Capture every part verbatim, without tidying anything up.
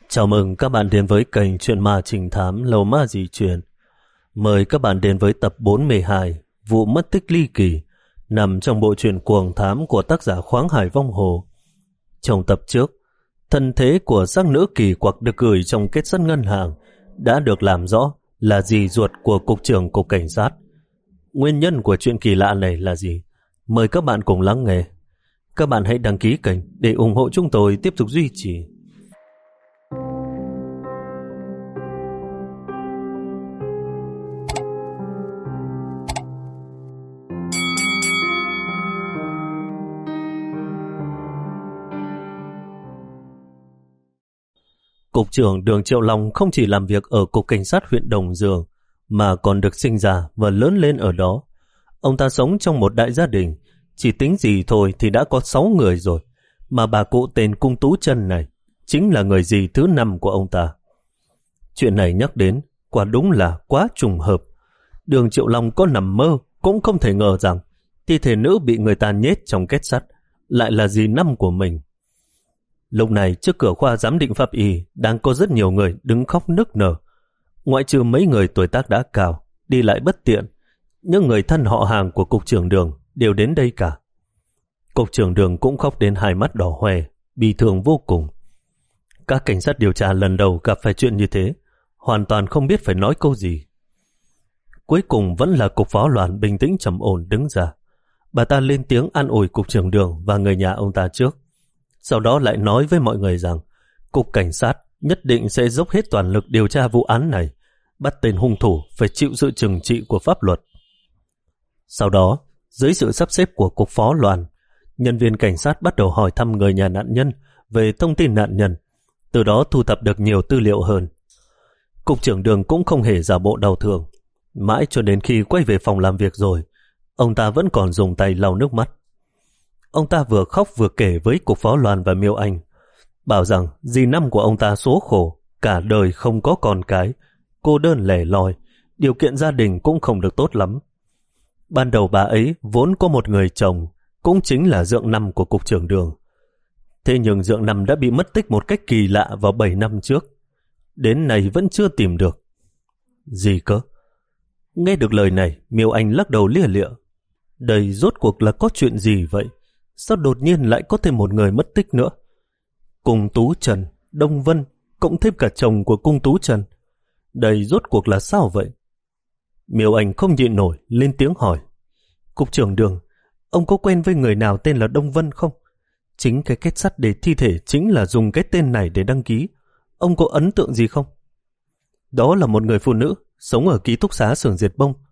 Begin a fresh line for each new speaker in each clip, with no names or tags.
Chào mừng các bạn đến với kênh Chuyện Ma Trình Thám Lầu Ma Dị Truyền. Mời các bạn đến với tập bốn mươi hai, Vụ mất tích ly kỳ, nằm trong bộ truyện Cuồng Thám của tác giả Khoáng Hải Vong Hồ. Trong tập trước, thân thế của xác nữ kỳ quặc được gửi trong kết sắt ngân hàng đã được làm rõ là dì ruột của Cục trưởng Cục Cảnh sát. Nguyên nhân của chuyện kỳ lạ này là gì? Mời các bạn cùng lắng nghe. Các bạn hãy đăng ký kênh để ủng hộ chúng tôi tiếp tục duy trì. Cục trưởng Đường Triệu Long không chỉ làm việc ở Cục Cảnh sát huyện Đồng Dương mà còn được sinh ra và lớn lên ở đó. Ông ta sống trong một đại gia đình, chỉ tính gì thôi thì đã có sáu người rồi, mà bà cụ tên Cung Tú Chân này chính là người dì thứ năm của ông ta. Chuyện này nhắc đến quả đúng là quá trùng hợp. Đường Triệu Long có nằm mơ cũng không thể ngờ rằng thi thể nữ bị người ta nhét trong két sắt lại là dì năm của mình. Lúc này trước cửa khoa giám định pháp y đang có rất nhiều người đứng khóc nức nở. Ngoại trừ mấy người tuổi tác đã cao, đi lại bất tiện, những người thân họ hàng của Cục trưởng Đường đều đến đây cả. Cục trưởng Đường cũng khóc đến hai mắt đỏ hoe, bi thương vô cùng. Các cảnh sát điều tra lần đầu gặp phải chuyện như thế, hoàn toàn không biết phải nói câu gì. Cuối cùng vẫn là Cục Phó Loan bình tĩnh trầm ổn đứng ra. Bà ta lên tiếng an ủi Cục trưởng Đường và người nhà ông ta trước. Sau đó lại nói với mọi người rằng Cục Cảnh sát nhất định sẽ dốc hết toàn lực điều tra vụ án này, bắt tên hung thủ phải chịu sự trừng trị của pháp luật. Sau đó, dưới sự sắp xếp của Cục Phó Loan, nhân viên cảnh sát bắt đầu hỏi thăm người nhà nạn nhân về thông tin nạn nhân, từ đó thu thập được nhiều tư liệu hơn. Cục trưởng Đường cũng không hề giả bộ đau thương, mãi cho đến khi quay về phòng làm việc rồi, ông ta vẫn còn dùng tay lau nước mắt. Ông ta vừa khóc vừa kể với Cục Phó Loan và Miêu Anh, bảo rằng dì năm của ông ta số khổ, cả đời không có con cái, cô đơn lẻ loi, điều kiện gia đình cũng không được tốt lắm. Ban đầu bà ấy vốn có một người chồng, cũng chính là Dượng Năm của Cục trưởng Đường. Thế nhưng Dượng Năm đã bị mất tích một cách kỳ lạ vào bảy năm trước. Đến nay vẫn chưa tìm được. Gì cơ? Nghe được lời này, Miêu Anh lắc đầu lia lịa. Đây rốt cuộc là có chuyện gì vậy? Sao đột nhiên lại có thêm một người mất tích nữa? Cung Tú Trần, Đông Vân, cộng thêm cả chồng của Cung Tú Trần. Đây rốt cuộc là sao vậy? Miêu Anh không nhịn nổi, lên tiếng hỏi. Cục trưởng Đường, ông có quen với người nào tên là Đông Vân không? Chính cái kết sắt để thi thể chính là dùng cái tên này để đăng ký. Ông có ấn tượng gì không? Đó là một người phụ nữ, sống ở ký túc xá xưởng diệt bông.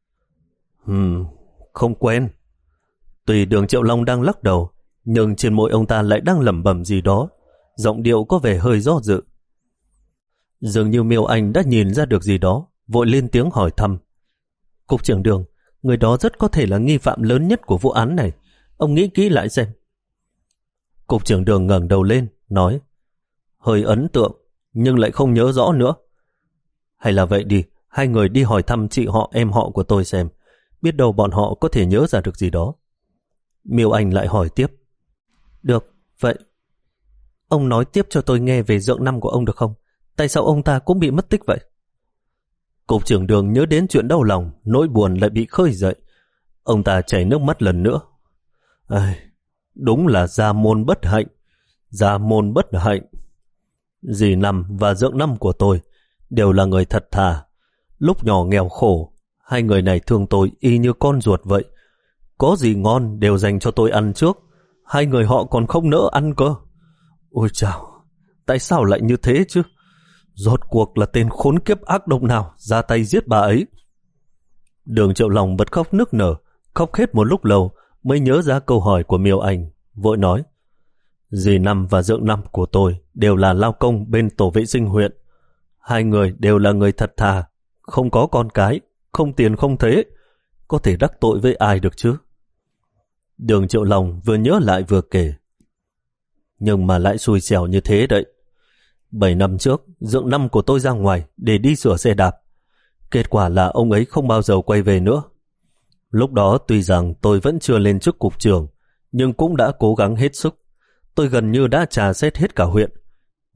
Ừm, không quen. Tuy Đường Triệu Long đang lắc đầu, nhưng trên môi ông ta lại đang lẩm bẩm gì đó, giọng điệu có vẻ hơi do dự. Dường như Miêu Anh đã nhìn ra được gì đó, vội lên tiếng hỏi thăm. Cục trưởng Đường, người đó rất có thể là nghi phạm lớn nhất của vụ án này. Ông nghĩ kỹ lại xem. Cục trưởng Đường ngẩng đầu lên, nói, hơi ấn tượng, nhưng lại không nhớ rõ nữa. Hay là vậy đi, hai người đi hỏi thăm chị họ em họ của tôi xem, biết đâu bọn họ có thể nhớ ra được gì đó. Miêu Anh lại hỏi tiếp. Được, vậy ông nói tiếp cho tôi nghe về Dượng Năm của ông được không? Tại sao ông ta cũng bị mất tích vậy? Cục trưởng Đường nhớ đến chuyện đau lòng, nỗi buồn lại bị khơi dậy. Ông ta chảy nước mắt lần nữa. Ai, đúng là gia môn bất hạnh, gia môn bất hạnh. Dì Năm và Dượng Năm của tôi đều là người thật thà. Lúc nhỏ nghèo khổ, hai người này thương tôi y như con ruột vậy. Có gì ngon đều dành cho tôi ăn trước. Hai người họ còn không nỡ ăn cơ. Ôi chào, tại sao lại như thế chứ? Rốt cuộc là tên khốn kiếp ác độc nào ra tay giết bà ấy? Đường Triệu Long bật khóc nức nở, khóc hết một lúc lâu mới nhớ ra câu hỏi của Miêu Anh, vội nói. Dì Năm và Dượng Năm của tôi đều là lao công bên tổ vệ sinh huyện. Hai người đều là người thật thà, không có con cái, không tiền không thế, có thể đắc tội với ai được chứ? Đường Triệu Long vừa nhớ lại vừa kể. Nhưng mà lại xui xẻo như thế đấy. Bảy năm trước, Dượng Năm của tôi ra ngoài để đi sửa xe đạp. Kết quả là ông ấy không bao giờ quay về nữa. Lúc đó tuy rằng tôi vẫn chưa lên chức cục trưởng, nhưng cũng đã cố gắng hết sức. Tôi gần như đã trà xét hết cả huyện.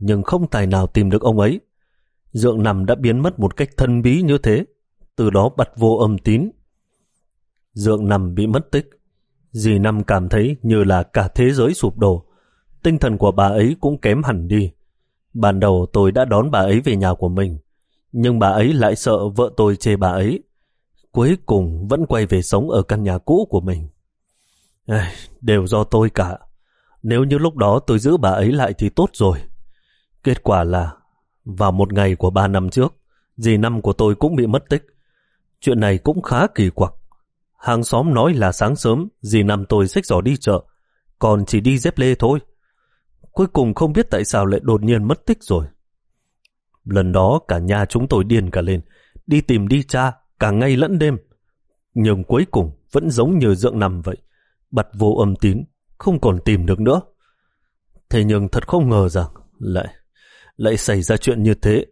nhưng không tài nào tìm được ông ấy. Dượng Nằm đã biến mất một cách thân bí như thế, từ đó bặt vô âm tín. Dượng Nằm bị mất tích, dì Năm cảm thấy như là cả thế giới sụp đổ. Tinh thần của bà ấy cũng kém hẳn đi. Ban đầu tôi đã đón bà ấy về nhà của mình, nhưng bà ấy lại sợ vợ tôi chê bà ấy. Cuối cùng vẫn quay về sống ở căn nhà cũ của mình. Ai, đều do tôi cả. Nếu như lúc đó tôi giữ bà ấy lại thì tốt rồi. Kết quả là vào một ngày của ba năm trước, dì Năm của tôi cũng bị mất tích. Chuyện này cũng khá kỳ quặc. Hàng xóm nói là sáng sớm dì Năm tôi xách giỏ đi chợ, còn chỉ đi dép lê thôi. Cuối cùng không biết tại sao lại đột nhiên mất tích rồi. Lần đó cả nhà chúng tôi điên cả lên, đi tìm đi tra cả ngày lẫn đêm. Nhưng cuối cùng vẫn giống như Dượng Nằm vậy, bặt vô âm tín, không còn tìm được nữa. Thế nhưng thật không ngờ rằng lại lại xảy ra chuyện như thế.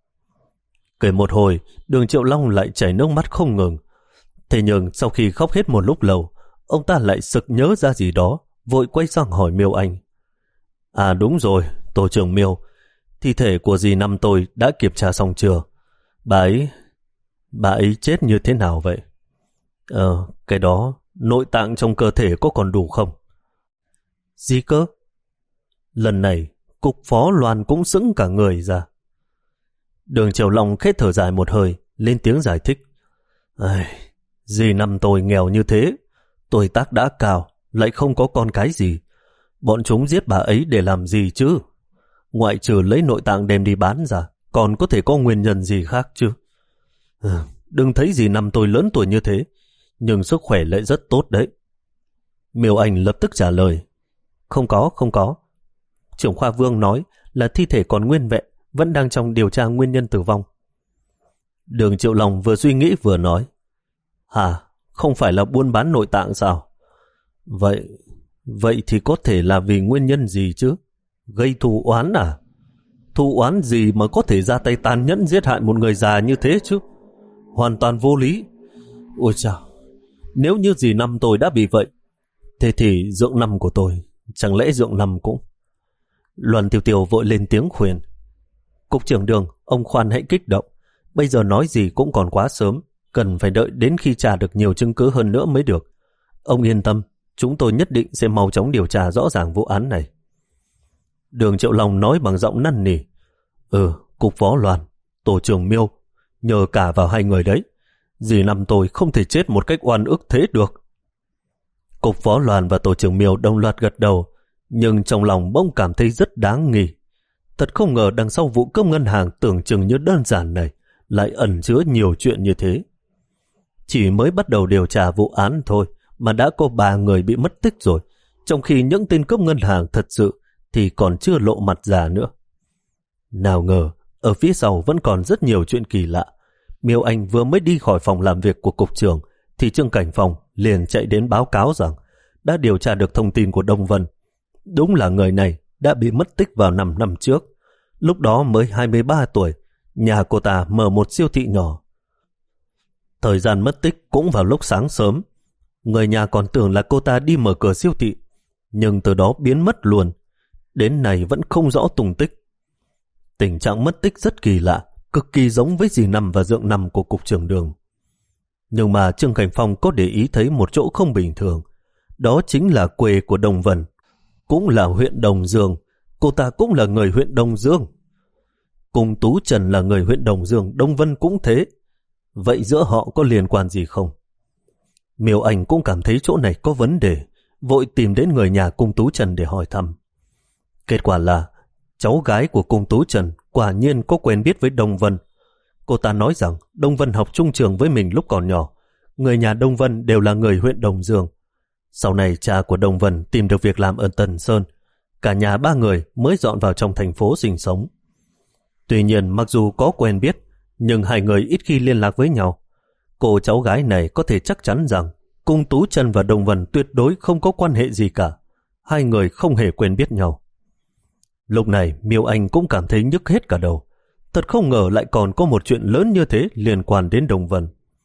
Kể một hồi, Đường Triệu Long lại chảy nước mắt không ngừng. Thế nhưng sau khi khóc hết một lúc lâu, ông ta lại sực nhớ ra gì đó, vội quay sang hỏi Miêu Anh. À đúng rồi, tổ trưởng Miêu, thi thể của dì Năm tôi đã kiểm tra xong chưa? Bà ấy, bà ấy chết như thế nào vậy? Ờ, cái đó, nội tạng trong cơ thể có còn đủ không? Gì cơ? Lần này, cục phó Loan cũng sững cả người ra. Đường Triều Long khét thở dài một hơi, lên tiếng giải thích. Ai, dì Năm tôi nghèo như thế, tuổi tác đã cao, lại không có con cái gì. Bọn chúng giết bà ấy để làm gì chứ? Ngoại trừ lấy nội tạng đem đi bán ra, còn có thể có nguyên nhân gì khác chứ? À, đừng thấy dì Năm tôi lớn tuổi như thế, nhưng sức khỏe lại rất tốt đấy. Miêu Anh lập tức trả lời. Không có, không có. Trưởng khoa Vương nói là thi thể còn nguyên vẹn, vẫn đang trong điều tra nguyên nhân tử vong. Đường Triệu Long vừa suy nghĩ vừa nói. Hả? Không phải là buôn bán nội tạng sao? Vậy, vậy thì có thể là vì nguyên nhân gì chứ? Gây thù oán à? Thù oán gì mà có thể ra tay tàn nhẫn giết hại một người già như thế chứ? Hoàn toàn vô lý. Ôi chào, nếu như dì Năm tôi đã bị vậy, thế thì Dượng Năm của tôi, chẳng lẽ Dượng Năm cũng... Luân Tiêu Tiêu vội lên tiếng khuyên. Cục trưởng Đường, ông khoan hãy kích động. Bây giờ nói gì cũng còn quá sớm, cần phải đợi đến khi tra được nhiều chứng cứ hơn nữa mới được. Ông yên tâm, chúng tôi nhất định sẽ mau chóng điều tra rõ ràng vụ án này. Đường Triệu Long nói bằng giọng năn nỉ. Ừ, cục phó Loan, tổ trưởng Miêu, nhờ cả vào hai người đấy. Dì Năm tôi không thể chết một cách oan ức thế được. Cục phó Loan và tổ trưởng Miêu đồng loạt gật đầu, nhưng trong lòng bỗng cảm thấy rất đáng nghi. Thật không ngờ đằng sau vụ cướp ngân hàng tưởng chừng như đơn giản này lại ẩn chứa nhiều chuyện như thế. Chỉ mới bắt đầu điều tra vụ án thôi mà đã có ba người bị mất tích rồi, trong khi những tên cướp ngân hàng thật sự thì còn chưa lộ mặt ra nữa. Nào ngờ, ở phía sau vẫn còn rất nhiều chuyện kỳ lạ. Miêu Anh vừa mới đi khỏi phòng làm việc của cục trưởng thì Trương Cảnh Phong liền chạy đến báo cáo rằng đã điều tra được thông tin của Đông Vân. Đúng là người này đã bị mất tích vào năm năm trước. Lúc đó mới hai mươi ba tuổi, nhà cô ta mở một siêu thị nhỏ. Thời gian mất tích cũng vào lúc sáng sớm. Người nhà còn tưởng là cô ta đi mở cửa siêu thị, nhưng từ đó biến mất luôn. Đến nay vẫn không rõ tung tích. Tình trạng mất tích rất kỳ lạ, cực kỳ giống với dì Năm và Dượng Năm của cục trưởng Đường. Nhưng mà Trương Cảnh Phong có để ý thấy một chỗ không bình thường. Đó chính là quê của Đồng Vân, cũng là huyện Đồng Dương. Cô ta cũng là người huyện Đồng Dương. Cùng Tú Trần là người huyện Đồng Dương, Đông Vân cũng thế. Vậy giữa họ có liên quan gì không? Miêu Anh cũng cảm thấy chỗ này có vấn đề, vội tìm đến người nhà Cung Tú Trần để hỏi thăm. Kết quả là cháu gái của Cung Tú Trần quả nhiên có quen biết với Đông Vân. Cô ta nói rằng Đông Vân học chung trường với mình lúc còn nhỏ. Người nhà Đông Vân đều là người huyện Đồng Dương. Sau này cha của Đông Vân tìm được việc làm ở Tần Sơn. Cả nhà ba người mới dọn vào trong thành phố sinh sống. Tuy nhiên mặc dù có quen biết, nhưng hai người ít khi liên lạc với nhau. Cô cháu gái này có thể chắc chắn rằng Cung Tú Trần và Đông Vân tuyệt đối không có quan hệ gì cả. Hai người không hề quen biết nhau. Lúc này Miêu Anh cũng cảm thấy nhức hết cả đầu. Thật không ngờ lại còn có một chuyện lớn như thế liên quan đến Đông Vân.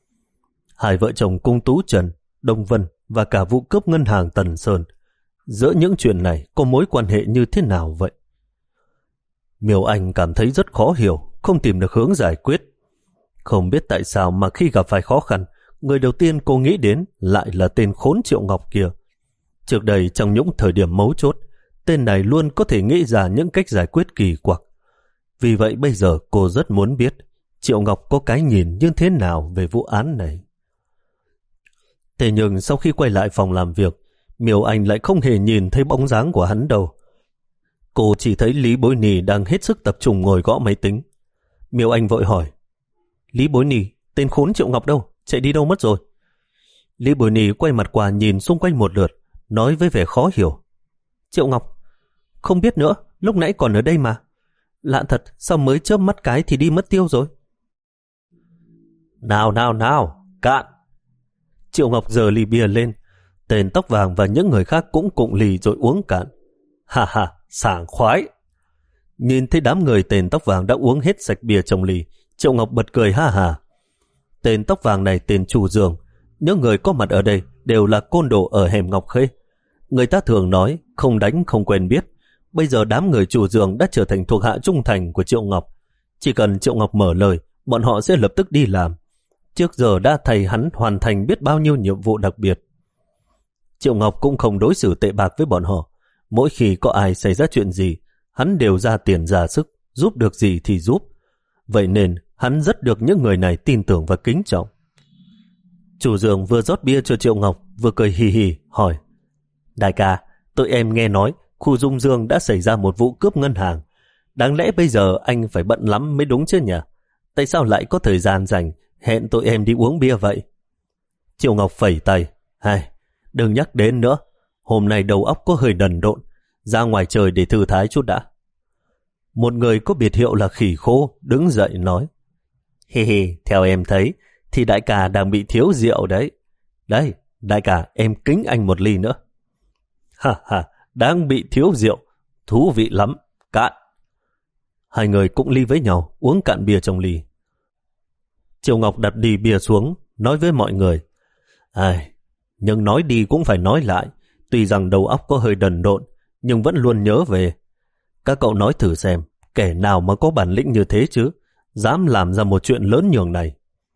Hai vợ chồng Cung Tú Trần, Đông Vân và cả vụ cướp ngân hàng Tần Sơn, giữa những chuyện này có mối quan hệ như thế nào vậy? Miêu Anh cảm thấy rất khó hiểu, không tìm được hướng giải quyết. Không biết tại sao mà khi gặp phải khó khăn, người đầu tiên cô nghĩ đến lại là tên khốn Triệu Ngọc kia. Trước đây trong những thời điểm mấu chốt, tên này luôn có thể nghĩ ra những cách giải quyết kỳ quặc. Vì vậy bây giờ cô rất muốn biết Triệu Ngọc có cái nhìn như thế nào về vụ án này. Thế nhưng sau khi quay lại phòng làm việc, Miêu Anh lại không hề nhìn thấy bóng dáng của hắn đâu. Cô chỉ thấy Lý Bối Nì đang hết sức tập trung ngồi gõ máy tính. Miêu Anh vội hỏi, Lý Bối Nì, tên khốn Triệu Ngọc đâu? Chạy đi đâu mất rồi? Lý Bối Nì quay mặt qua nhìn xung quanh một lượt, nói với vẻ khó hiểu. Triệu Ngọc? Không biết nữa, lúc nãy còn ở đây mà. Lạ thật, sao mới chớp mắt cái thì đi mất tiêu rồi? Nào nào nào, cạn! Triệu Ngọc giơ ly bia lên, tên tóc vàng và những người khác cũng cụng ly rồi uống cạn. Ha ha, sảng khoái! Nhìn thấy đám người tên tóc vàng đã uống hết sạch bia trong ly, Triệu Ngọc bật cười ha ha. Tên tóc vàng này tên Chu Dương, những người có mặt ở đây đều là côn đồ ở hẻm Ngọc Khê. Người ta thường nói không đánh không quen biết. Bây giờ đám người Chu Dương đã trở thành thuộc hạ trung thành của Triệu Ngọc. Chỉ cần Triệu Ngọc mở lời, bọn họ sẽ lập tức đi làm. Trước giờ đã thầy hắn hoàn thành biết bao nhiêu nhiệm vụ đặc biệt. Triệu Ngọc cũng không đối xử tệ bạc với bọn họ. Mỗi khi có ai xảy ra chuyện gì, hắn đều ra tiền ra sức, giúp được gì thì giúp. Vậy nên hắn rất được những người này tin tưởng và kính trọng. Chủ Dương vừa rót bia cho Triệu Ngọc, vừa cười hì hì, hỏi, đại ca, tụi em nghe nói khu Dung Dương đã xảy ra một vụ cướp ngân hàng. Đáng lẽ bây giờ anh phải bận lắm mới đúng chứ nhỉ? Tại sao lại có thời gian rảnh hẹn tụi em đi uống bia vậy? Triệu Ngọc phẩy tay, hay, đừng nhắc đến nữa. Hôm nay đầu óc có hơi đần độn, ra ngoài trời để thư thái chút đã. Một người có biệt hiệu là Khỉ Khô đứng dậy nói, hi hi, theo em thấy thì đại ca đang bị thiếu rượu đấy. Đây, đại ca, em kính anh một ly nữa. Ha ha, đang bị thiếu rượu, thú vị lắm, cạn. Hai người cũng ly với nhau, uống cạn bia trong ly. Triệu Ngọc đặt đi bia xuống, nói với mọi người, ai, nhưng nói đi cũng phải nói lại, tuy rằng đầu óc có hơi đần độn, nhưng vẫn luôn nhớ về. Các cậu nói thử xem, kẻ nào mà có bản lĩnh như thế chứ, dám làm ra một chuyện lớn nhường này.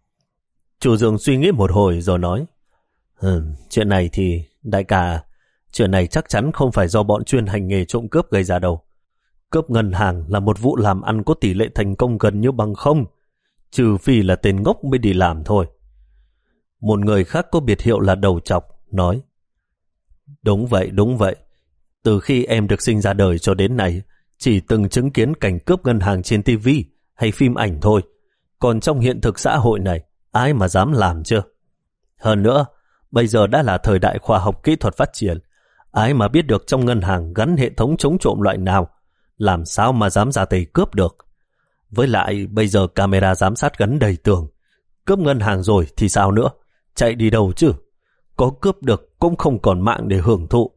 Chủ Dương suy nghĩ một hồi rồi nói, ừ, chuyện này thì, đại ca, chuyện này chắc chắn không phải do bọn chuyên hành nghề trộm cướp gây ra đâu. Cướp ngân hàng là một vụ làm ăn có tỷ lệ thành công gần như bằng không, trừ phi là tên ngốc mới đi làm thôi. Một người khác có biệt hiệu là Đầu Chọc, nói, đúng vậy, đúng vậy. Từ khi em được sinh ra đời cho đến nay, chỉ từng chứng kiến cảnh cướp ngân hàng trên ti vi hay phim ảnh thôi. Còn trong hiện thực xã hội này, ai mà dám làm chưa? Hơn nữa, bây giờ đã là thời đại khoa học kỹ thuật phát triển. Ai mà biết được trong ngân hàng gắn hệ thống chống trộm loại nào, làm sao mà dám ra tay cướp được? Với lại, bây giờ camera giám sát gắn đầy tường. Cướp ngân hàng rồi thì sao nữa? Chạy đi đâu chứ? Có cướp được cũng không còn mạng để hưởng thụ.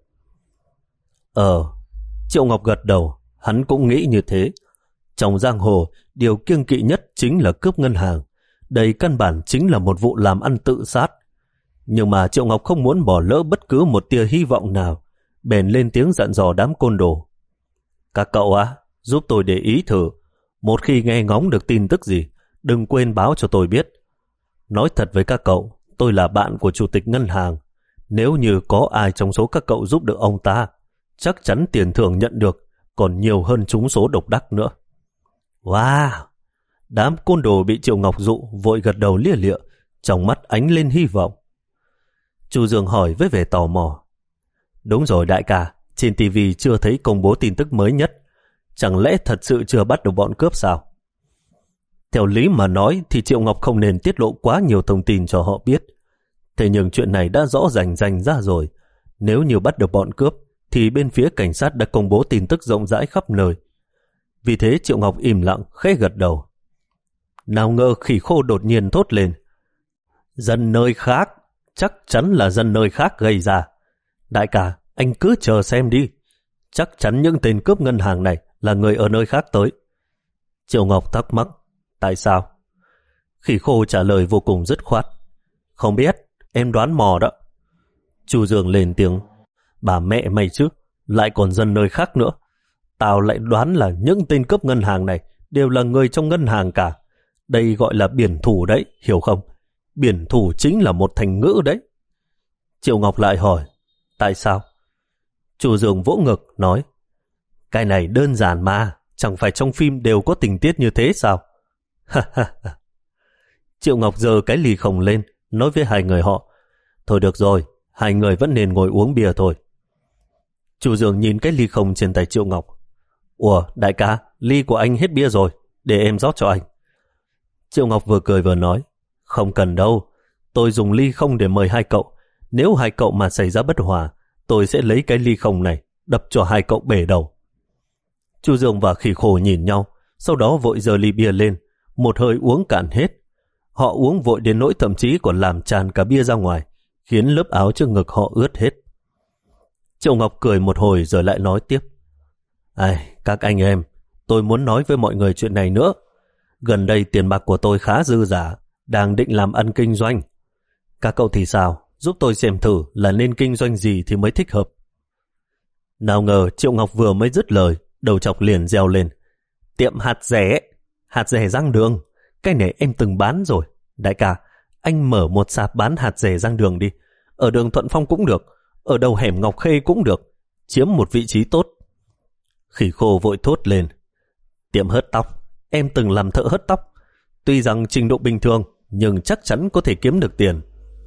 Ờ, Triệu Ngọc gật đầu, hắn cũng nghĩ như thế. Trong giang hồ, điều kiêng kỵ nhất chính là cướp ngân hàng. Đây căn bản chính là một vụ làm ăn tự sát. Nhưng mà Triệu Ngọc không muốn bỏ lỡ bất cứ một tia hy vọng nào, bèn lên tiếng dặn dò đám côn đồ. Các cậu á, giúp tôi để ý thử. Một khi nghe ngóng được tin tức gì, đừng quên báo cho tôi biết. Nói thật với các cậu, tôi là bạn của chủ tịch ngân hàng. Nếu như có ai trong số các cậu giúp được ông ta, chắc chắn tiền thưởng nhận được còn nhiều hơn trúng số độc đắc nữa. Wow! Đám côn đồ bị Triệu Ngọc dụ vội gật đầu lia lịa, trong mắt ánh lên hy vọng. Chu Dương hỏi với vẻ tò mò. Đúng rồi đại ca, trên ti vi chưa thấy công bố tin tức mới nhất. Chẳng lẽ thật sự chưa bắt được bọn cướp sao? Theo lý mà nói thì Triệu Ngọc không nên tiết lộ quá nhiều thông tin cho họ biết. Thế nhưng chuyện này đã rõ rành rành ra rồi. Nếu như bắt được bọn cướp, thì bên phía cảnh sát đã công bố tin tức rộng rãi khắp nơi. Vì thế Triệu Ngọc im lặng, khẽ gật đầu. Nào ngờ Khỉ Khô đột nhiên thốt lên. Dân nơi khác, chắc chắn là dân nơi khác gây ra. Đại ca, anh cứ chờ xem đi. Chắc chắn những tên cướp ngân hàng này là người ở nơi khác tới. Triệu Ngọc thắc mắc. Tại sao? Khỉ Khô trả lời vô cùng dứt khoát. Không biết, em đoán mò đó. Chu Dương lên tiếng. Bà mẹ mày chứ, lại còn dân nơi khác nữa. Tao lại đoán là những tên cướp ngân hàng này đều là người trong ngân hàng cả. Đây gọi là biển thủ đấy, hiểu không? Biển thủ chính là một thành ngữ đấy. Triệu Ngọc lại hỏi, tại sao? Chu Dương vỗ ngực, nói, cái này đơn giản mà, chẳng phải trong phim đều có tình tiết như thế sao? Triệu Ngọc giơ cái ly không lên, nói với hai người họ, thôi được rồi, hai người vẫn nên ngồi uống bia thôi. Chu Dương nhìn cái ly không trên tay Triệu Ngọc. Ủa, đại ca, ly của anh hết bia rồi, để em rót cho anh. Triệu Ngọc vừa cười vừa nói, không cần đâu, tôi dùng ly không để mời hai cậu. Nếu hai cậu mà xảy ra bất hòa, tôi sẽ lấy cái ly không này, đập cho hai cậu bể đầu. Chu Dương và Khỉ Khổ nhìn nhau, sau đó vội giơ ly bia lên, một hơi uống cạn hết. Họ uống vội đến nỗi thậm chí còn làm tràn cả bia ra ngoài, khiến lớp áo trước ngực họ ướt hết. Triệu Ngọc cười một hồi rồi lại nói tiếp. Ai, các anh em, tôi muốn nói với mọi người chuyện này nữa. Gần đây tiền bạc của tôi khá dư dả, đang định làm ăn kinh doanh. Các cậu thì sao? Giúp tôi xem thử là nên kinh doanh gì thì mới thích hợp. Nào ngờ Triệu Ngọc vừa mới dứt lời, đầu chọc liền reo lên. Tiệm hạt rẻ, hạt rẻ rang đường. Cái này em từng bán rồi. Đại ca, anh mở một sạp bán hạt rẻ rang đường đi. Ở đường Thuận Phong cũng được, ở đầu hẻm Ngọc Khê cũng được. Chiếm một vị trí tốt. Khỉ Khô vội thốt lên. Tiệm hớt tóc, em từng làm thợ hớt tóc. Tuy rằng trình độ bình thường, nhưng chắc chắn có thể kiếm được tiền.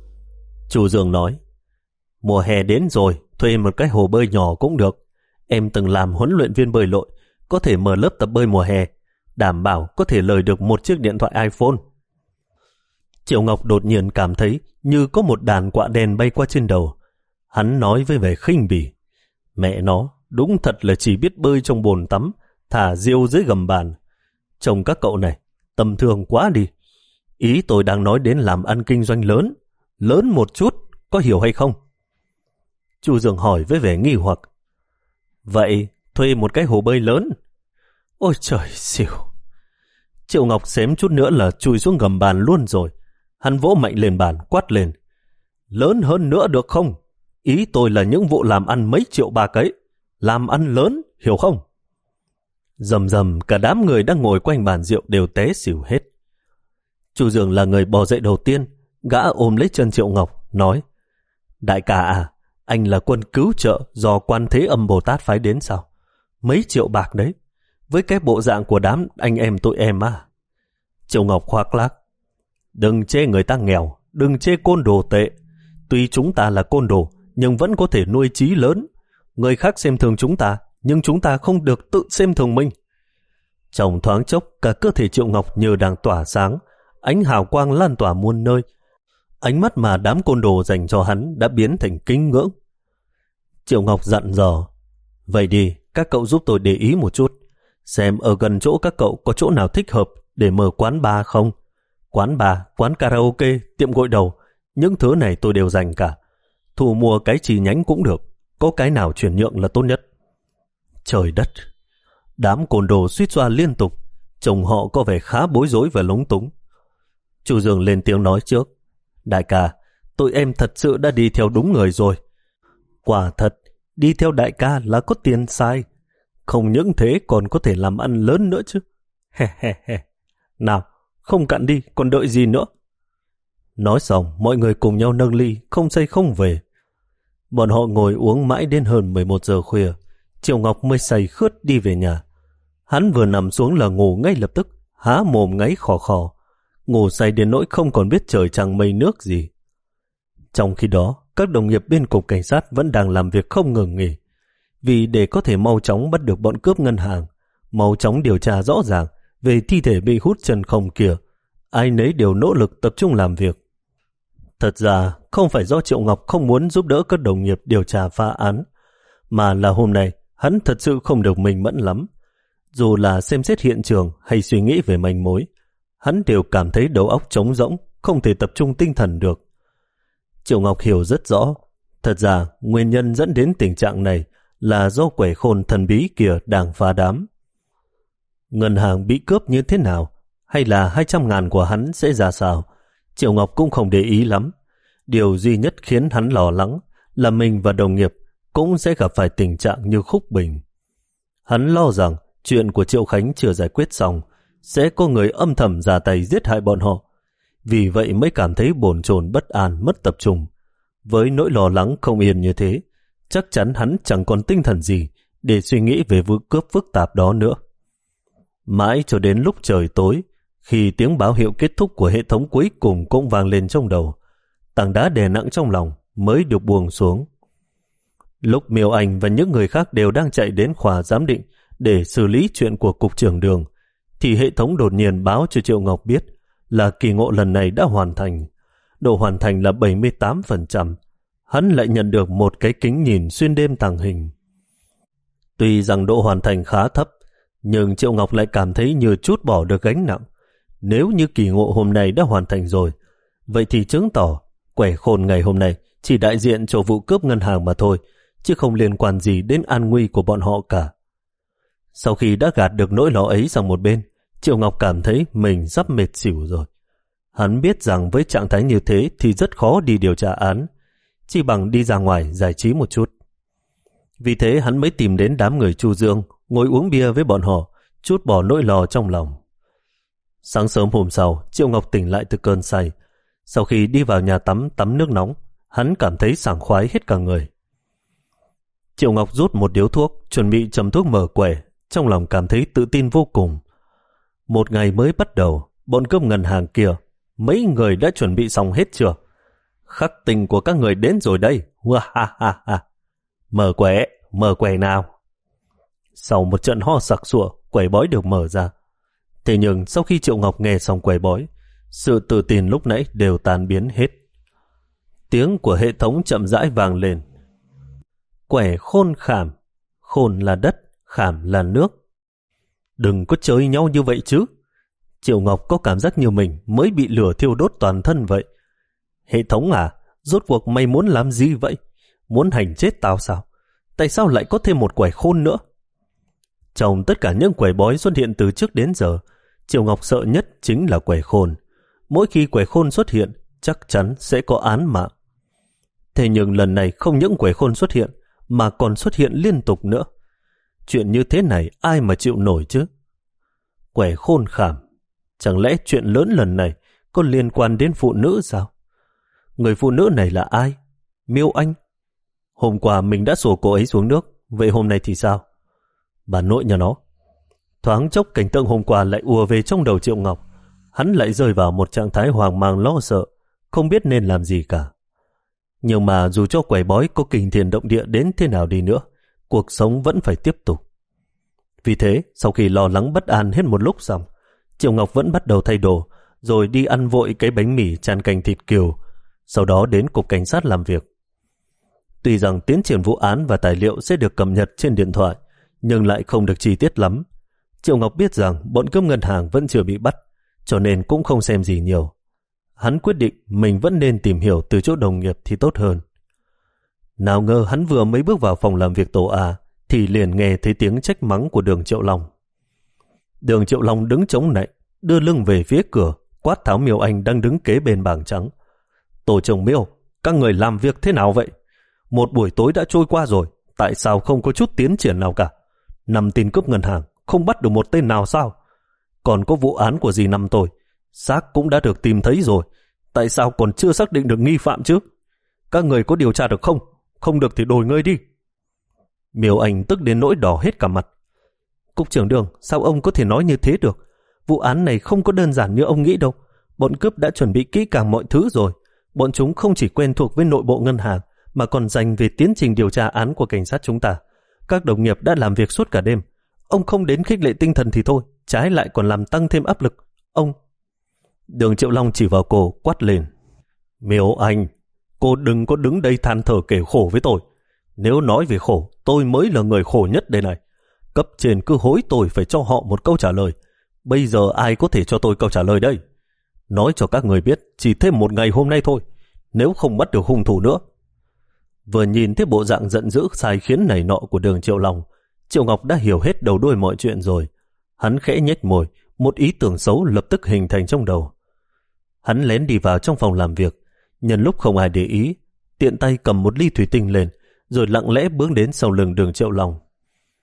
Chu Dương nói, mùa hè đến rồi, thuê một cái hồ bơi nhỏ cũng được. Em từng làm huấn luyện viên bơi lội, có thể mở lớp tập bơi mùa hè, đảm bảo có thể lời được một chiếc điện thoại iPhone. Triệu Ngọc đột nhiên cảm thấy như có một đàn quạ đen bay qua trên đầu. Hắn nói với vẻ khinh bỉ, mẹ nó, đúng thật là chỉ biết bơi trong bồn tắm, thả diều dưới gầm bàn. Chồng các cậu này, tầm thường quá đi. Ý tôi đang nói đến làm ăn kinh doanh lớn, lớn một chút, có hiểu hay không? Chu Dương hỏi với vẻ nghi hoặc. Vậy, thuê một cái hồ bơi lớn? Ôi trời xỉu. Triệu Ngọc xém chút nữa là chui xuống gầm bàn luôn rồi. Hắn vỗ mạnh lên bàn, quát lên. Lớn hơn nữa được không? Ý tôi là những vụ làm ăn mấy triệu bạc ấy. Làm ăn lớn, hiểu không? Rầm rầm, cả đám người đang ngồi quanh bàn rượu đều té xỉu hết. Chu Dương là người bò dậy đầu tiên, gã ôm lấy chân Triệu Ngọc, nói. Đại ca à, anh là quân cứu trợ do Quan Thế Âm Bồ Tát phái đến sao? Mấy triệu bạc đấy, với cái bộ dạng của đám anh em tụi em à? Triệu Ngọc khoác lác. Đừng chê người ta nghèo, đừng chê côn đồ tệ. Tuy chúng ta là côn đồ, nhưng vẫn có thể nuôi trí lớn. Người khác xem thường chúng ta, nhưng chúng ta không được tự xem thường mình. Trong thoáng chốc, cả cơ thể Triệu Ngọc như đang tỏa sáng, ánh hào quang lan tỏa muôn nơi. Ánh mắt mà đám côn đồ dành cho hắn đã biến thành kính ngưỡng. Triệu Ngọc dặn dò, vậy đi, các cậu giúp tôi để ý một chút, xem ở gần chỗ các cậu có chỗ nào thích hợp để mở quán bar không? Quán bar, quán karaoke, tiệm gội đầu, những thứ này tôi đều dành cả. Thu mua cái chi nhánh cũng được, có cái nào chuyển nhượng là tốt nhất. Trời đất! Đám côn đồ suýt xoa liên tục, chồng họ có vẻ khá bối rối và lúng túng. Chu Dương lên tiếng nói trước. Đại ca, tụi em thật sự đã đi theo đúng người rồi. Quả thật, đi theo đại ca là có tiền sai. Không những thế còn có thể làm ăn lớn nữa chứ. He he he. Nào, không cạn đi, còn đợi gì nữa? Nói xong, mọi người cùng nhau nâng ly, không say không về. Bọn họ ngồi uống mãi đến hơn mười một giờ khuya. Triệu Ngọc mới say khướt đi về nhà. Hắn vừa nằm xuống là ngủ ngay lập tức, há mồm ngáy khò khò. Ngủ say đến nỗi không còn biết trời trăng mây nước gì. Trong khi đó, các đồng nghiệp bên cục cảnh sát vẫn đang làm việc không ngừng nghỉ. Vì để có thể mau chóng bắt được bọn cướp ngân hàng, mau chóng điều tra rõ ràng về thi thể bị hút chân không kia, ai nấy đều nỗ lực tập trung làm việc. Thật ra, không phải do Triệu Ngọc không muốn giúp đỡ các đồng nghiệp điều tra phá án, mà là hôm nay hắn thật sự không được minh mẫn lắm. Dù là xem xét hiện trường hay suy nghĩ về manh mối, hắn đều cảm thấy đầu óc trống rỗng, không thể tập trung tinh thần được. Triệu Ngọc hiểu rất rõ, thật ra nguyên nhân dẫn đến tình trạng này là do quẻ khôn thần bí kia đang phá đám. Ngân hàng bị cướp như thế nào, hay là hai trăm ngàn của hắn sẽ ra sao, Triệu Ngọc cũng không để ý lắm. Điều duy nhất khiến hắn lo lắng là mình và đồng nghiệp cũng sẽ gặp phải tình trạng như Khúc Bình. Hắn lo rằng chuyện của Triệu Khánh chưa giải quyết xong, sẽ có người âm thầm ra tay giết hại bọn họ. Vì vậy mới cảm thấy bồn chồn bất an, mất tập trung. Với nỗi lo lắng không yên như thế, chắc chắn hắn chẳng còn tinh thần gì để suy nghĩ về vụ cướp phức tạp đó nữa. Mãi cho đến lúc trời tối, khi tiếng báo hiệu kết thúc của hệ thống cuối cùng cũng vang lên trong đầu, tảng đá đè nặng trong lòng mới được buông xuống. Lúc Miêu Anh và những người khác đều đang chạy đến khoa giám định để xử lý chuyện của cục trưởng Đường, thì hệ thống đột nhiên báo cho Triệu Ngọc biết là kỳ ngộ lần này đã hoàn thành. Độ hoàn thành là bảy mươi tám phần trăm. Hắn lại nhận được một cái kính nhìn xuyên đêm tàng hình. Tuy rằng độ hoàn thành khá thấp, nhưng Triệu Ngọc lại cảm thấy như trút bỏ được gánh nặng. Nếu như kỳ ngộ hôm nay đã hoàn thành rồi, vậy thì chứng tỏ quẻ khôn ngày hôm nay chỉ đại diện cho vụ cướp ngân hàng mà thôi, chứ không liên quan gì đến an nguy của bọn họ cả. Sau khi đã gạt được nỗi lo ấy sang một bên, Triệu Ngọc cảm thấy mình sắp mệt xỉu rồi. Hắn biết rằng với trạng thái như thế thì rất khó đi điều tra án, chỉ bằng đi ra ngoài giải trí một chút. Vì thế hắn mới tìm đến đám người Chu Dương, ngồi uống bia với bọn họ, trút bỏ nỗi lo trong lòng. Sáng sớm hôm sau, Triệu Ngọc tỉnh lại từ cơn say. Sau khi đi vào nhà tắm tắm nước nóng, hắn cảm thấy sảng khoái hết cả người. Triệu Ngọc rút một điếu thuốc, chuẩn bị châm thuốc mở quẻ, trong lòng cảm thấy tự tin vô cùng. Một ngày mới bắt đầu, bọn cướp ngân hàng kia, mấy người đã chuẩn bị xong hết chưa? Khắc tinh của các người đến rồi đây. Ha ha ha. Mở quẻ, mở quẻ nào. Sau một trận ho sặc sụa, quẻ bói được mở ra. Thế nhưng sau khi Triệu Ngọc nghe xong quẻ bói, sự tự tin lúc nãy đều tan biến hết. Tiếng của hệ thống chậm rãi vang lên. Quẻ khôn khảm, khôn là đất, khảm là nước. Đừng có chơi nhau như vậy chứ. Triệu Ngọc có cảm giác như mình mới bị lửa thiêu đốt toàn thân vậy. Hệ thống à, rốt cuộc mày muốn làm gì vậy? Muốn hành chết tao sao? Tại sao lại có thêm một quẻ khôn nữa? Trong tất cả những quẻ bói xuất hiện từ trước đến giờ, Triệu Ngọc sợ nhất chính là quẻ khôn. Mỗi khi quẻ khôn xuất hiện, chắc chắn sẽ có án mạng. Thế nhưng lần này không những quẻ khôn xuất hiện, mà còn xuất hiện liên tục nữa. Chuyện như thế này ai mà chịu nổi chứ? Quẻ khôn khảm, chẳng lẽ chuyện lớn lần này có liên quan đến phụ nữ sao? Người phụ nữ này là ai? Miêu Anh. Hôm qua mình đã xổ cô ấy xuống nước, vậy hôm nay thì sao? Bà nội nhà nó. Thoáng chốc cảnh tượng hôm qua lại ùa về trong đầu Triệu Ngọc. Hắn lại rơi vào một trạng thái hoang mang lo sợ, không biết nên làm gì cả. Nhưng mà dù cho quẻ bói có kinh thiên động địa đến thế nào đi nữa, cuộc sống vẫn phải tiếp tục. Vì thế, sau khi lo lắng bất an hết một lúc xong, Triệu Ngọc vẫn bắt đầu thay đồ, rồi đi ăn vội cái bánh mì chan canh thịt cừu, sau đó đến cục cảnh sát làm việc. Tuy rằng tiến triển vụ án và tài liệu sẽ được cập nhật trên điện thoại, nhưng lại không được chi tiết lắm. Triệu Ngọc biết rằng bọn cướp ngân hàng vẫn chưa bị bắt, cho nên cũng không xem gì nhiều. Hắn quyết định mình vẫn nên tìm hiểu từ chỗ đồng nghiệp thì tốt hơn. Nào ngờ hắn vừa mới bước vào phòng làm việc tổ A thì liền nghe thấy tiếng trách mắng của Đường Triệu Long. Đường Triệu Long đứng chống nạnh, đưa lưng về phía cửa, quát tháo Miêu Anh đang đứng kế bên bảng trắng. Tổ trưởng Miêu, các người làm việc thế nào vậy? Một buổi tối đã trôi qua rồi, tại sao không có chút tiến triển nào cả? Năm tin cướp ngân hàng, không bắt được một tên nào sao? Còn có vụ án của dì Năm tôi, xác cũng đã được tìm thấy rồi, tại sao còn chưa xác định được nghi phạm chứ? Các người có điều tra được không? Không được thì đổi người đi. Miêu Anh tức đến nỗi đỏ hết cả mặt. Cục trưởng Đường, sao ông có thể nói như thế được? Vụ án này không có đơn giản như ông nghĩ đâu. Bọn cướp đã chuẩn bị kỹ càng mọi thứ rồi. Bọn chúng không chỉ quen thuộc với nội bộ ngân hàng, mà còn dành về tiến trình điều tra án của cảnh sát chúng ta. Các đồng nghiệp đã làm việc suốt cả đêm. Ông không đến khích lệ tinh thần thì thôi, trái lại còn làm tăng thêm áp lực. Ông... Đường Triệu Long chỉ vào cô quát lên. Miêu Anh, cô đừng có đứng đây than thở kể khổ với tôi. Nếu nói về khổ, tôi mới là người khổ nhất đây này. Cấp trên cứ hối tôi phải cho họ một câu trả lời. Bây giờ ai có thể cho tôi câu trả lời đây? Nói cho các người biết, chỉ thêm một ngày hôm nay thôi, nếu không bắt được hung thủ nữa. Vừa nhìn thấy bộ dạng giận dữ sai khiến này nọ của Đường Triệu Long, Triệu Ngọc đã hiểu hết đầu đuôi mọi chuyện rồi. Hắn khẽ nhếch môi, một ý tưởng xấu lập tức hình thành trong đầu. Hắn lén đi vào trong phòng làm việc, nhân lúc không ai để ý, tiện tay cầm một ly thủy tinh lên, rồi lặng lẽ bước đến sau lưng Đường Triệu Long.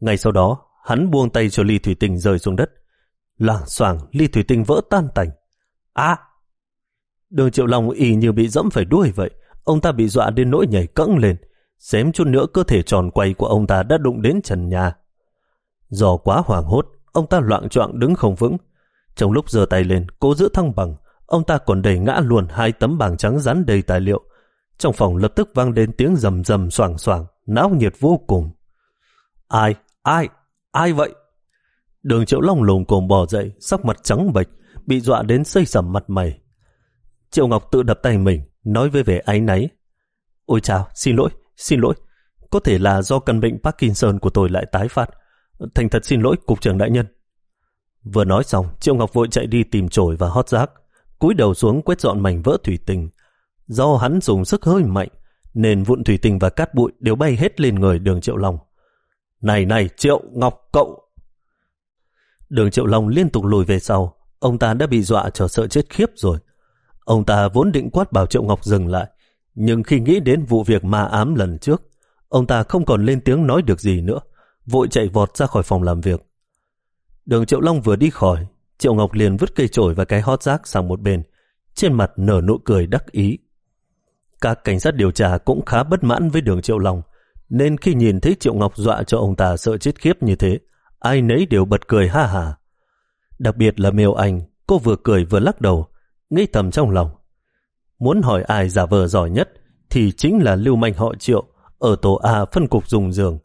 Ngay sau đó, hắn buông tay cho ly thủy tinh rơi xuống đất. Loảng xoảng, ly thủy tinh vỡ tan tành. À! Đường Triệu Long y như bị dẫm phải đuôi vậy. Ông ta bị dọa đến nỗi nhảy cẫng lên. Xém chút nữa cơ thể tròn quay của ông ta đã đụng đến trần nhà. Do quá hoảng hốt, ông ta loạng choạng đứng không vững. Trong lúc giơ tay lên cố giữ thăng bằng, ông ta còn đẩy ngã luôn hai tấm bảng trắng dán đầy tài liệu. Trong phòng lập tức vang đến tiếng rầm rầm xoảng xoảng, náo nhiệt vô cùng. Ai? Ai? Ai vậy? Đường Triệu Long lồm cồm bò dậy, sắc mặt trắng bệch, bị dọa đến xây sẩm mặt mày. Triệu Ngọc tự đập tay mình, nói với vẻ áy náy. Ôi chào, xin lỗi, xin lỗi. Có thể là do căn bệnh Parkinson của tôi lại tái phát. Thành thật xin lỗi, cục trưởng đại nhân. Vừa nói xong, Triệu Ngọc vội chạy đi tìm chổi và hót rác, cúi đầu xuống quét dọn mảnh vỡ thủy tinh. Do hắn dùng sức hơi mạnh, nên vụn thủy tinh và cát bụi đều bay hết lên người Đường Triệu Long. Này này, Triệu Ngọc cậu! Đường Triệu Long liên tục lùi về sau, ông ta đã bị dọa cho sợ chết khiếp rồi. Ông ta vốn định quát bảo Triệu Ngọc dừng lại, nhưng khi nghĩ đến vụ việc ma ám lần trước, ông ta không còn lên tiếng nói được gì nữa, vội chạy vọt ra khỏi phòng làm việc. Đường Triệu Long vừa đi khỏi, Triệu Ngọc liền vứt cây chổi và cái hót rác sang một bên, trên mặt nở nụ cười đắc ý. Các cảnh sát điều tra cũng khá bất mãn với Đường Triệu Long, nên khi nhìn thấy Triệu Ngọc dọa cho ông ta sợ chết khiếp như thế, ai nấy đều bật cười ha hả. Đặc biệt là Miêu Anh, cô vừa cười vừa lắc đầu, nghĩ thầm trong lòng. Muốn hỏi ai giả vờ giỏi nhất thì chính là lưu manh họ Triệu ở tổ A phân cục dùng giường.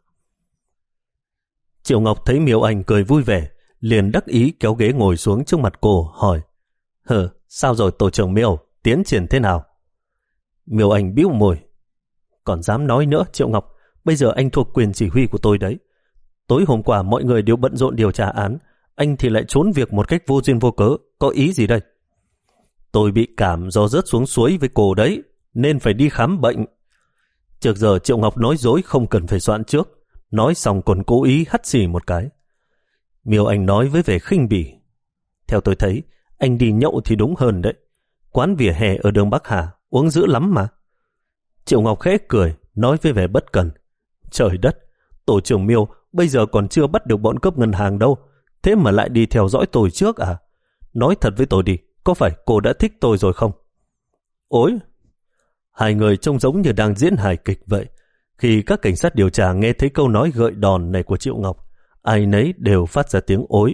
Triệu Ngọc thấy Miêu Anh cười vui vẻ, liền đắc ý kéo ghế ngồi xuống trước mặt cô, hỏi: Hờ, sao rồi tổ trưởng Miêu, tiến triển thế nào? Miêu Anh bĩu môi: Còn dám nói nữa Triệu Ngọc, bây giờ anh thuộc quyền chỉ huy của tôi đấy. Tối hôm qua mọi người đều bận rộn điều tra án, anh thì lại trốn việc một cách vô duyên vô cớ, có ý gì đây? Tôi bị cảm do rớt xuống suối với cô đấy, nên phải đi khám bệnh. Trước giờ Triệu Ngọc nói dối không cần phải soạn trước, nói xong còn cố ý hắt xì một cái. Miêu Anh nói với vẻ khinh bỉ: Theo tôi thấy, anh đi nhậu thì đúng hơn đấy. Quán vỉa hè ở đường Bắc Hà uống dữ lắm mà. Triệu Ngọc khẽ cười, nói với vẻ bất cần: Trời đất, tổ trưởng Miêu bây giờ còn chưa bắt được bọn cướp ngân hàng đâu, thế mà lại đi theo dõi tôi trước à? Nói thật với tôi đi, có phải cô đã thích tôi rồi không? Ôi! Hai người trông giống như đang diễn hài kịch vậy. Khi các cảnh sát điều tra nghe thấy câu nói gợi đòn này của Triệu Ngọc, ai nấy đều phát ra tiếng ối.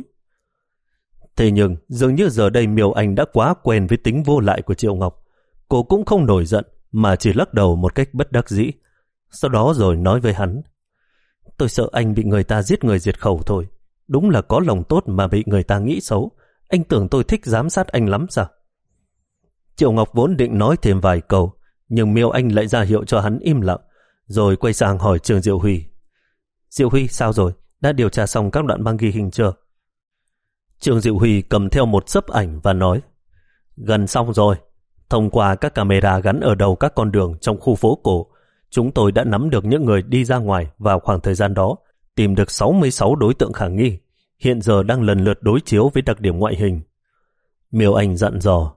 Thế nhưng dường như giờ đây Miêu Anh đã quá quen với tính vô lại của Triệu Ngọc. Cô cũng không nổi giận mà chỉ lắc đầu một cách bất đắc dĩ. Sau đó rồi nói với hắn: Tôi sợ anh bị người ta giết người diệt khẩu thôi. Đúng là có lòng tốt mà bị người ta nghĩ xấu. Anh tưởng tôi thích giám sát anh lắm sao? Triệu Ngọc vốn định nói thêm vài câu, nhưng Miêu Anh lại ra hiệu cho hắn im lặng, rồi quay sang hỏi Trương Diệu Huy: Diệu Huy sao rồi? Đã điều tra xong các đoạn băng ghi hình chưa? Trương Diệu Huy cầm theo một xấp ảnh và nói: Gần xong rồi. Thông qua các camera gắn ở đầu các con đường trong khu phố cổ, chúng tôi đã nắm được những người đi ra ngoài vào khoảng thời gian đó, tìm được sáu mươi sáu đối tượng khả nghi, hiện giờ đang lần lượt đối chiếu với đặc điểm ngoại hình. Miêu Anh dặn dò: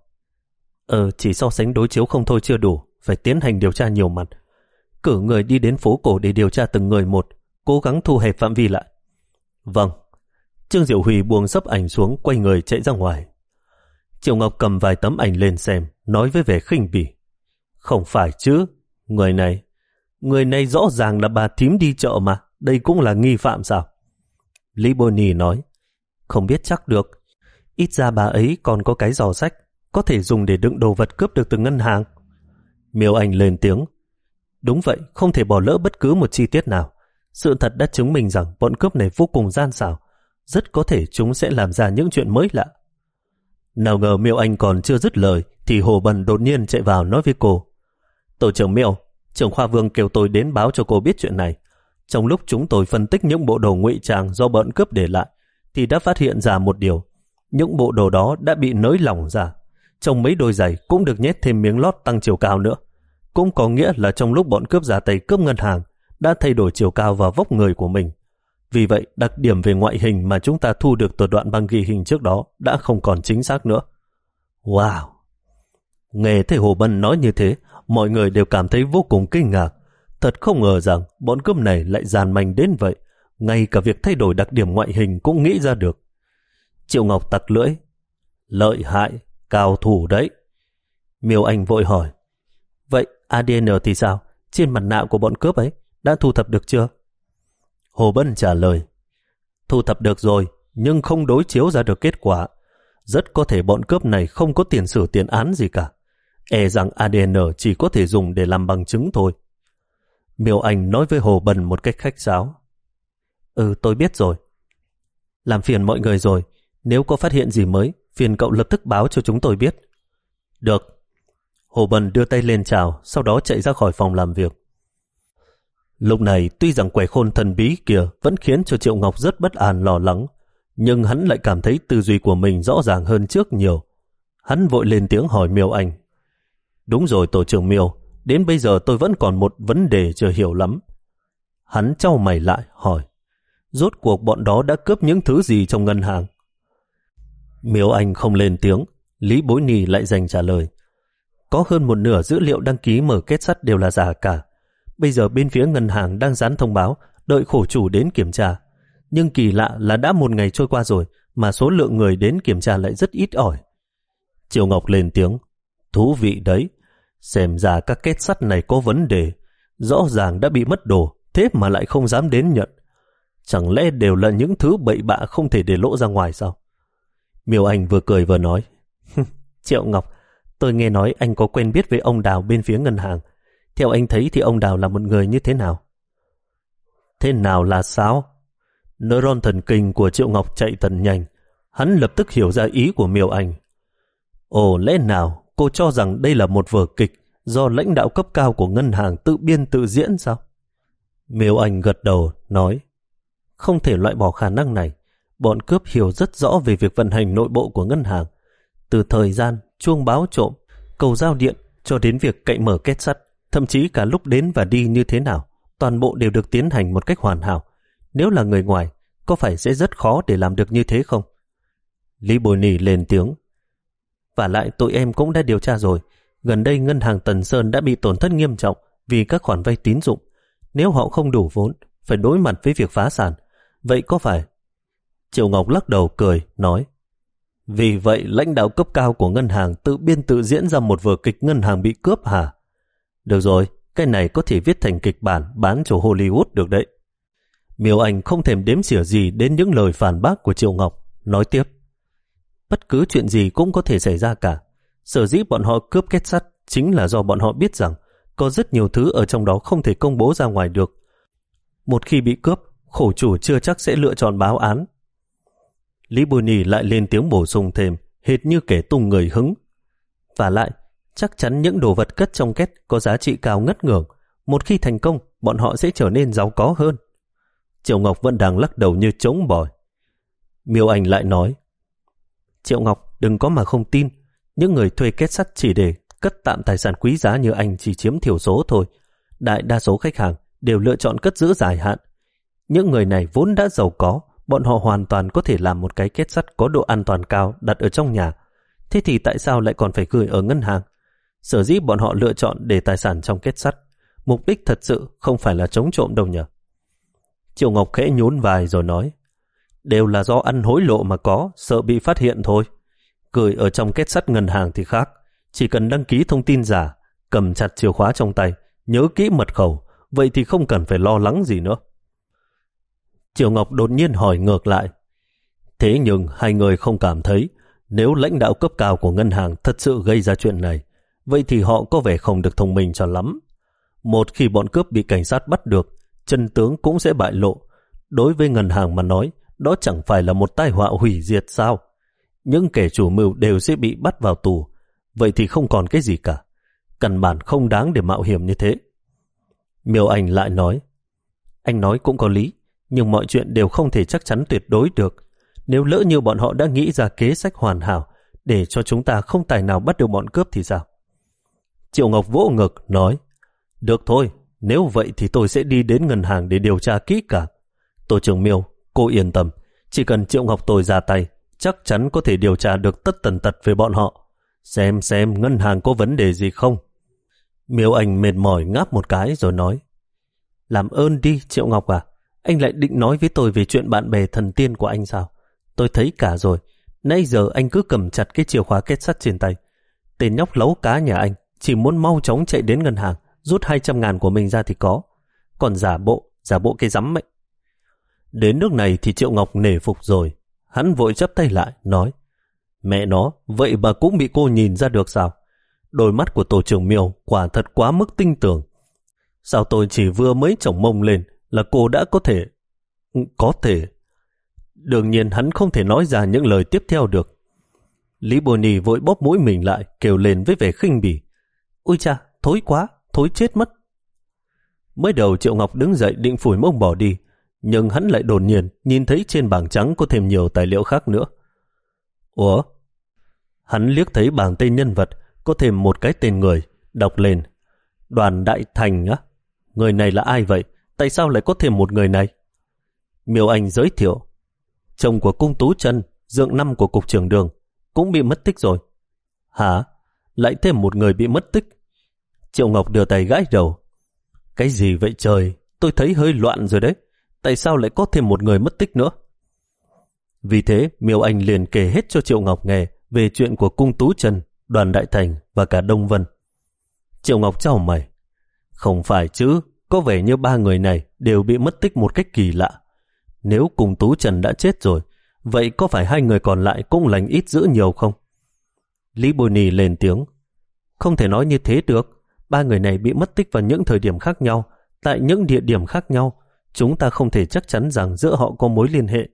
Ờ, chỉ so sánh đối chiếu không thôi chưa đủ, phải tiến hành điều tra nhiều mặt. Cử người đi đến phố cổ để điều tra từng người một, cố gắng thu hẹp phạm vi lại. Vâng. Trương Diệu Huy buông xấp ảnh xuống, quay người chạy ra ngoài. Triệu Ngọc cầm vài tấm ảnh lên xem, nói với vẻ khinh bỉ: Không phải chứ, người này, người này rõ ràng là bà thím đi chợ mà, đây cũng là nghi phạm sao? Lý Bonnie nói: Không biết chắc được, ít ra bà ấy còn có cái giỏ sách, có thể dùng để đựng đồ vật cướp được từ ngân hàng. Miêu Anh lên tiếng: Đúng vậy, không thể bỏ lỡ bất cứ một chi tiết nào. Sự thật đã chứng minh rằng bọn cướp này vô cùng gian xảo, rất có thể chúng sẽ làm ra những chuyện mới lạ. Nào ngờ Miêu Anh còn chưa dứt lời thì Hồ Bần đột nhiên chạy vào nói với cô: Tổ trưởng Miêu, trưởng khoa Vương kêu tôi đến báo cho cô biết chuyện này. Trong lúc chúng tôi phân tích những bộ đồ ngụy trang do bọn cướp để lại thì đã phát hiện ra một điều: những bộ đồ đó đã bị nới lỏng ra, trong mấy đôi giày cũng được nhét thêm miếng lót tăng chiều cao nữa. Cũng có nghĩa là trong lúc bọn cướp ra tay cướp ngân hàng đã thay đổi chiều cao và vóc người của mình. Vì vậy, đặc điểm về ngoại hình mà chúng ta thu được từ đoạn băng ghi hình trước đó đã không còn chính xác nữa. Wow! Nghe thấy Hồ Bân nói như thế, mọi người đều cảm thấy vô cùng kinh ngạc. Thật không ngờ rằng bọn cướp này lại gian manh đến vậy, ngay cả việc thay đổi đặc điểm ngoại hình cũng nghĩ ra được. Triệu Ngọc tặc lưỡi. Lợi hại, cao thủ đấy. Miêu Anh vội hỏi. Vậy a đê en thì sao? Trên mặt nạ của bọn cướp ấy đã thu thập được chưa? Hồ Bân trả lời. Thu thập được rồi, nhưng không đối chiếu ra được kết quả. Rất có thể bọn cướp này không có tiền sử tiền án gì cả. E rằng a đê en chỉ có thể dùng để làm bằng chứng thôi. Miêu Anh nói với Hồ Bân một cách khách sáo. Ừ, tôi biết rồi. Làm phiền mọi người rồi. Nếu có phát hiện gì mới, phiền cậu lập tức báo cho chúng tôi biết. Được. Hồ Bân đưa tay lên chào, sau đó chạy ra khỏi phòng làm việc. Lúc này, tuy rằng quẻ khôn thần bí kia vẫn khiến cho Triệu Ngọc rất bất an lo lắng, nhưng hắn lại cảm thấy tư duy của mình rõ ràng hơn trước nhiều. Hắn vội lên tiếng hỏi Miêu Anh. Đúng rồi tổ trưởng Miêu, đến bây giờ tôi vẫn còn một vấn đề chưa hiểu lắm. Hắn chau mày lại hỏi. Rốt cuộc bọn đó đã cướp những thứ gì trong ngân hàng? Miêu Anh không lên tiếng, Lý Bối Nì lại dành trả lời. Có hơn một nửa dữ liệu đăng ký mở kết sắt đều là giả cả. Bây giờ bên phía ngân hàng đang dán thông báo, đợi khổ chủ đến kiểm tra. Nhưng kỳ lạ là đã một ngày trôi qua rồi mà số lượng người đến kiểm tra lại rất ít ỏi. Triệu Ngọc lên tiếng. Thú vị đấy. Xem ra các kết sắt này có vấn đề. Rõ ràng đã bị mất đồ, thế mà lại không dám đến nhận. Chẳng lẽ đều là những thứ bậy bạ không thể để lộ ra ngoài sao? Miêu Anh vừa cười vừa nói. Triệu Ngọc, tôi nghe nói anh có quen biết với ông Đào bên phía ngân hàng. Theo anh thấy thì ông Đào là một người như thế nào? Thế nào là sao? Neuron thần kinh của Triệu Ngọc chạy thật nhanh. Hắn lập tức hiểu ra ý của Miêu Anh. Ồ, lẽ nào cô cho rằng đây là một vở kịch do lãnh đạo cấp cao của ngân hàng tự biên tự diễn sao? Miêu Anh gật đầu, nói. Không thể loại bỏ khả năng này. Bọn cướp hiểu rất rõ về việc vận hành nội bộ của ngân hàng. Từ thời gian, chuông báo trộm, cầu giao điện cho đến việc cậy mở kết sắt, thậm chí cả lúc đến và đi như thế nào, toàn bộ đều được tiến hành một cách hoàn hảo. Nếu là người ngoài, có phải sẽ rất khó để làm được như thế không? Lý Bồi Nì lên tiếng. Và lại tụi em cũng đã điều tra rồi. Gần đây ngân hàng Tần Sơn đã bị tổn thất nghiêm trọng vì các khoản vay tín dụng. Nếu họ không đủ vốn, phải đối mặt với việc phá sản. Vậy có phải? Triệu Ngọc lắc đầu cười, nói. Vì vậy lãnh đạo cấp cao của ngân hàng tự biên tự diễn ra một vở kịch ngân hàng bị cướp hả? Được rồi, cái này có thể viết thành kịch bản bán cho Hollywood được đấy. Miêu Anh không thèm đếm xỉa gì đến những lời phản bác của Triệu Ngọc, nói tiếp. Bất cứ chuyện gì cũng có thể xảy ra cả. Sở dĩ bọn họ cướp kết sắt chính là do bọn họ biết rằng có rất nhiều thứ ở trong đó không thể công bố ra ngoài được. Một khi bị cướp, khổ chủ chưa chắc sẽ lựa chọn báo án. Lý Bùi Nì lại lên tiếng bổ sung thêm, hệt như kẻ tung người hứng. Và lại, chắc chắn những đồ vật cất trong két có giá trị cao ngất ngưởng. Một khi thành công, bọn họ sẽ trở nên giàu có hơn. Triệu Ngọc vẫn đang lắc đầu như trống bỏi. Miêu Anh lại nói, Triệu Ngọc đừng có mà không tin. Những người thuê kết sắt chỉ để cất tạm tài sản quý giá như anh chỉ chiếm thiểu số thôi. Đại đa số khách hàng đều lựa chọn cất giữ dài hạn. Những người này vốn đã giàu có, bọn họ hoàn toàn có thể làm một cái kết sắt có độ an toàn cao đặt ở trong nhà. Thế thì tại sao lại còn phải gửi ở ngân hàng? Sở dĩ bọn họ lựa chọn để tài sản trong kết sắt, mục đích thật sự không phải là chống trộm đâu nhỉ? Triệu Ngọc khẽ nhún vai rồi nói, đều là do ăn hối lộ mà có, sợ bị phát hiện thôi. Gửi ở trong kết sắt ngân hàng thì khác, chỉ cần đăng ký thông tin giả, cầm chặt chìa khóa trong tay, nhớ kỹ mật khẩu, vậy thì không cần phải lo lắng gì nữa. Triệu Ngọc đột nhiên hỏi ngược lại, thế nhưng hai người không cảm thấy nếu lãnh đạo cấp cao của ngân hàng thật sự gây ra chuyện này, vậy thì họ có vẻ không được thông minh cho lắm. Một khi bọn cướp bị cảnh sát bắt được, chân tướng cũng sẽ bại lộ. Đối với ngân hàng mà nói, đó chẳng phải là một tai họa hủy diệt sao? Những kẻ chủ mưu đều sẽ bị bắt vào tù, vậy thì không còn cái gì cả. Căn bản không đáng để mạo hiểm như thế. Miêu Anh lại nói, anh nói cũng có lý, nhưng mọi chuyện đều không thể chắc chắn tuyệt đối được. Nếu lỡ như bọn họ đã nghĩ ra kế sách hoàn hảo để cho chúng ta không tài nào bắt được bọn cướp thì sao? Triệu Ngọc vỗ ngực nói, được thôi, nếu vậy thì tôi sẽ đi đến ngân hàng để điều tra kỹ cả. Tổ trưởng Miêu, cô yên tâm, chỉ cần Triệu Ngọc tôi ra tay, chắc chắn có thể điều tra được tất tần tật về bọn họ. Xem xem ngân hàng có vấn đề gì không. Miêu Anh mệt mỏi ngáp một cái rồi nói, làm ơn đi Triệu Ngọc à, anh lại định nói với tôi về chuyện bạn bè thần tiên của anh sao? Tôi thấy cả rồi. Nãy giờ anh cứ cầm chặt cái chìa khóa kết sắt trên tay. Tên nhóc lấu cá nhà anh chỉ muốn mau chóng chạy đến ngân hàng, rút hai trăm ngàn của mình ra thì có. Còn giả bộ, giả bộ cái rắm ấy. Đến nước này thì Triệu Ngọc nể phục rồi. Hắn vội chắp tay lại, nói: Mẹ nó, vậy mà cũng bị cô nhìn ra được sao? Đôi mắt của tổ trưởng Miêu quả thật quá mức tinh tường. Sao tôi chỉ vừa mới chổng mông lên là cô đã có thể... Có thể... Đương nhiên hắn không thể nói ra những lời tiếp theo được. Lý Bồ Nì vội bóp mũi mình lại, kêu lên với vẻ khinh bỉ: Ôi cha, thối quá, thối chết mất. Mới đầu Triệu Ngọc đứng dậy định phủi mông bỏ đi, nhưng hắn lại đột nhiên nhìn thấy trên bảng trắng có thêm nhiều tài liệu khác nữa. Ủa? Hắn liếc thấy bảng tên nhân vật có thêm một cái tên người, đọc lên: Đoàn Đại Thành á? Người này là ai vậy? Tại sao lại có thêm một người này? Miêu Anh giới thiệu: Chồng của Cung Tú Chân, dượng năm của cục trưởng Đường, cũng bị mất tích rồi. Hả? Lại thêm một người bị mất tích? Triệu Ngọc đưa tay gãi đầu: Cái gì vậy trời? Tôi thấy hơi loạn rồi đấy. Tại sao lại có thêm một người mất tích nữa? Vì thế Miêu Anh liền kể hết cho Triệu Ngọc nghe về chuyện của Cung Tú Chân, Đoàn Đại Thành và cả Đông Vân. Triệu Ngọc chau mày: Không phải chứ, có vẻ như ba người này đều bị mất tích một cách kỳ lạ. Nếu Cung Tú Chân đã chết rồi, vậy có phải hai người còn lại cũng lành ít dữ nhiều không? Lý Bồ Nì lên tiếng: Không thể nói như thế được. Ba người này bị mất tích vào những thời điểm khác nhau, tại những địa điểm khác nhau. Chúng ta không thể chắc chắn rằng giữa họ có mối liên hệ.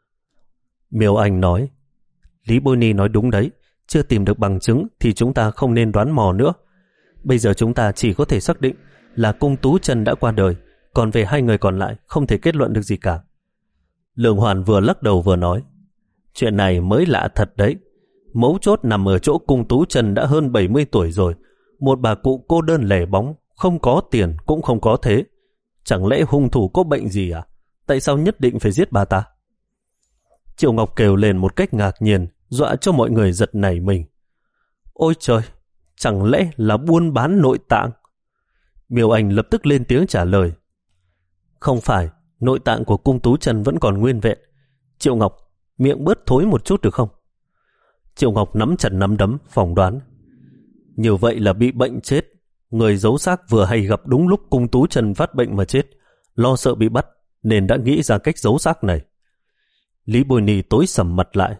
Miêu Anh nói: Lý Bồ Nì nói đúng đấy. Chưa tìm được bằng chứng thì chúng ta không nên đoán mò nữa. Bây giờ chúng ta chỉ có thể xác định là Cung Tú Chân đã qua đời, còn về hai người còn lại không thể kết luận được gì cả. Lương Hoàn vừa lắc đầu vừa nói: Chuyện này mới lạ thật đấy. Mấu chốt nằm ở chỗ Cung Tú Chân đã hơn bảy mươi tuổi rồi, một bà cụ cô đơn lẻ bóng, không có tiền cũng không có thế. Chẳng lẽ hung thủ có bệnh gì à? Tại sao nhất định phải giết bà ta? Triệu Ngọc kêu lên một cách ngạc nhiên, dọa cho mọi người giật nảy mình. Ôi trời, chẳng lẽ là buôn bán nội tạng? Miêu Anh lập tức lên tiếng trả lời: Không phải, nội tạng của Cung Tú Chân vẫn còn nguyên vẹn. Triệu Ngọc, miệng bớt thối một chút được không? Triệu Ngọc nắm chặt nắm đấm, phỏng đoán: Như vậy là bị bệnh chết. Người giấu xác vừa hay gặp đúng lúc Cung Tú Chân phát bệnh mà chết, lo sợ bị bắt nên đã nghĩ ra cách giấu xác này. Lý Bồi Nì tối sầm mặt lại: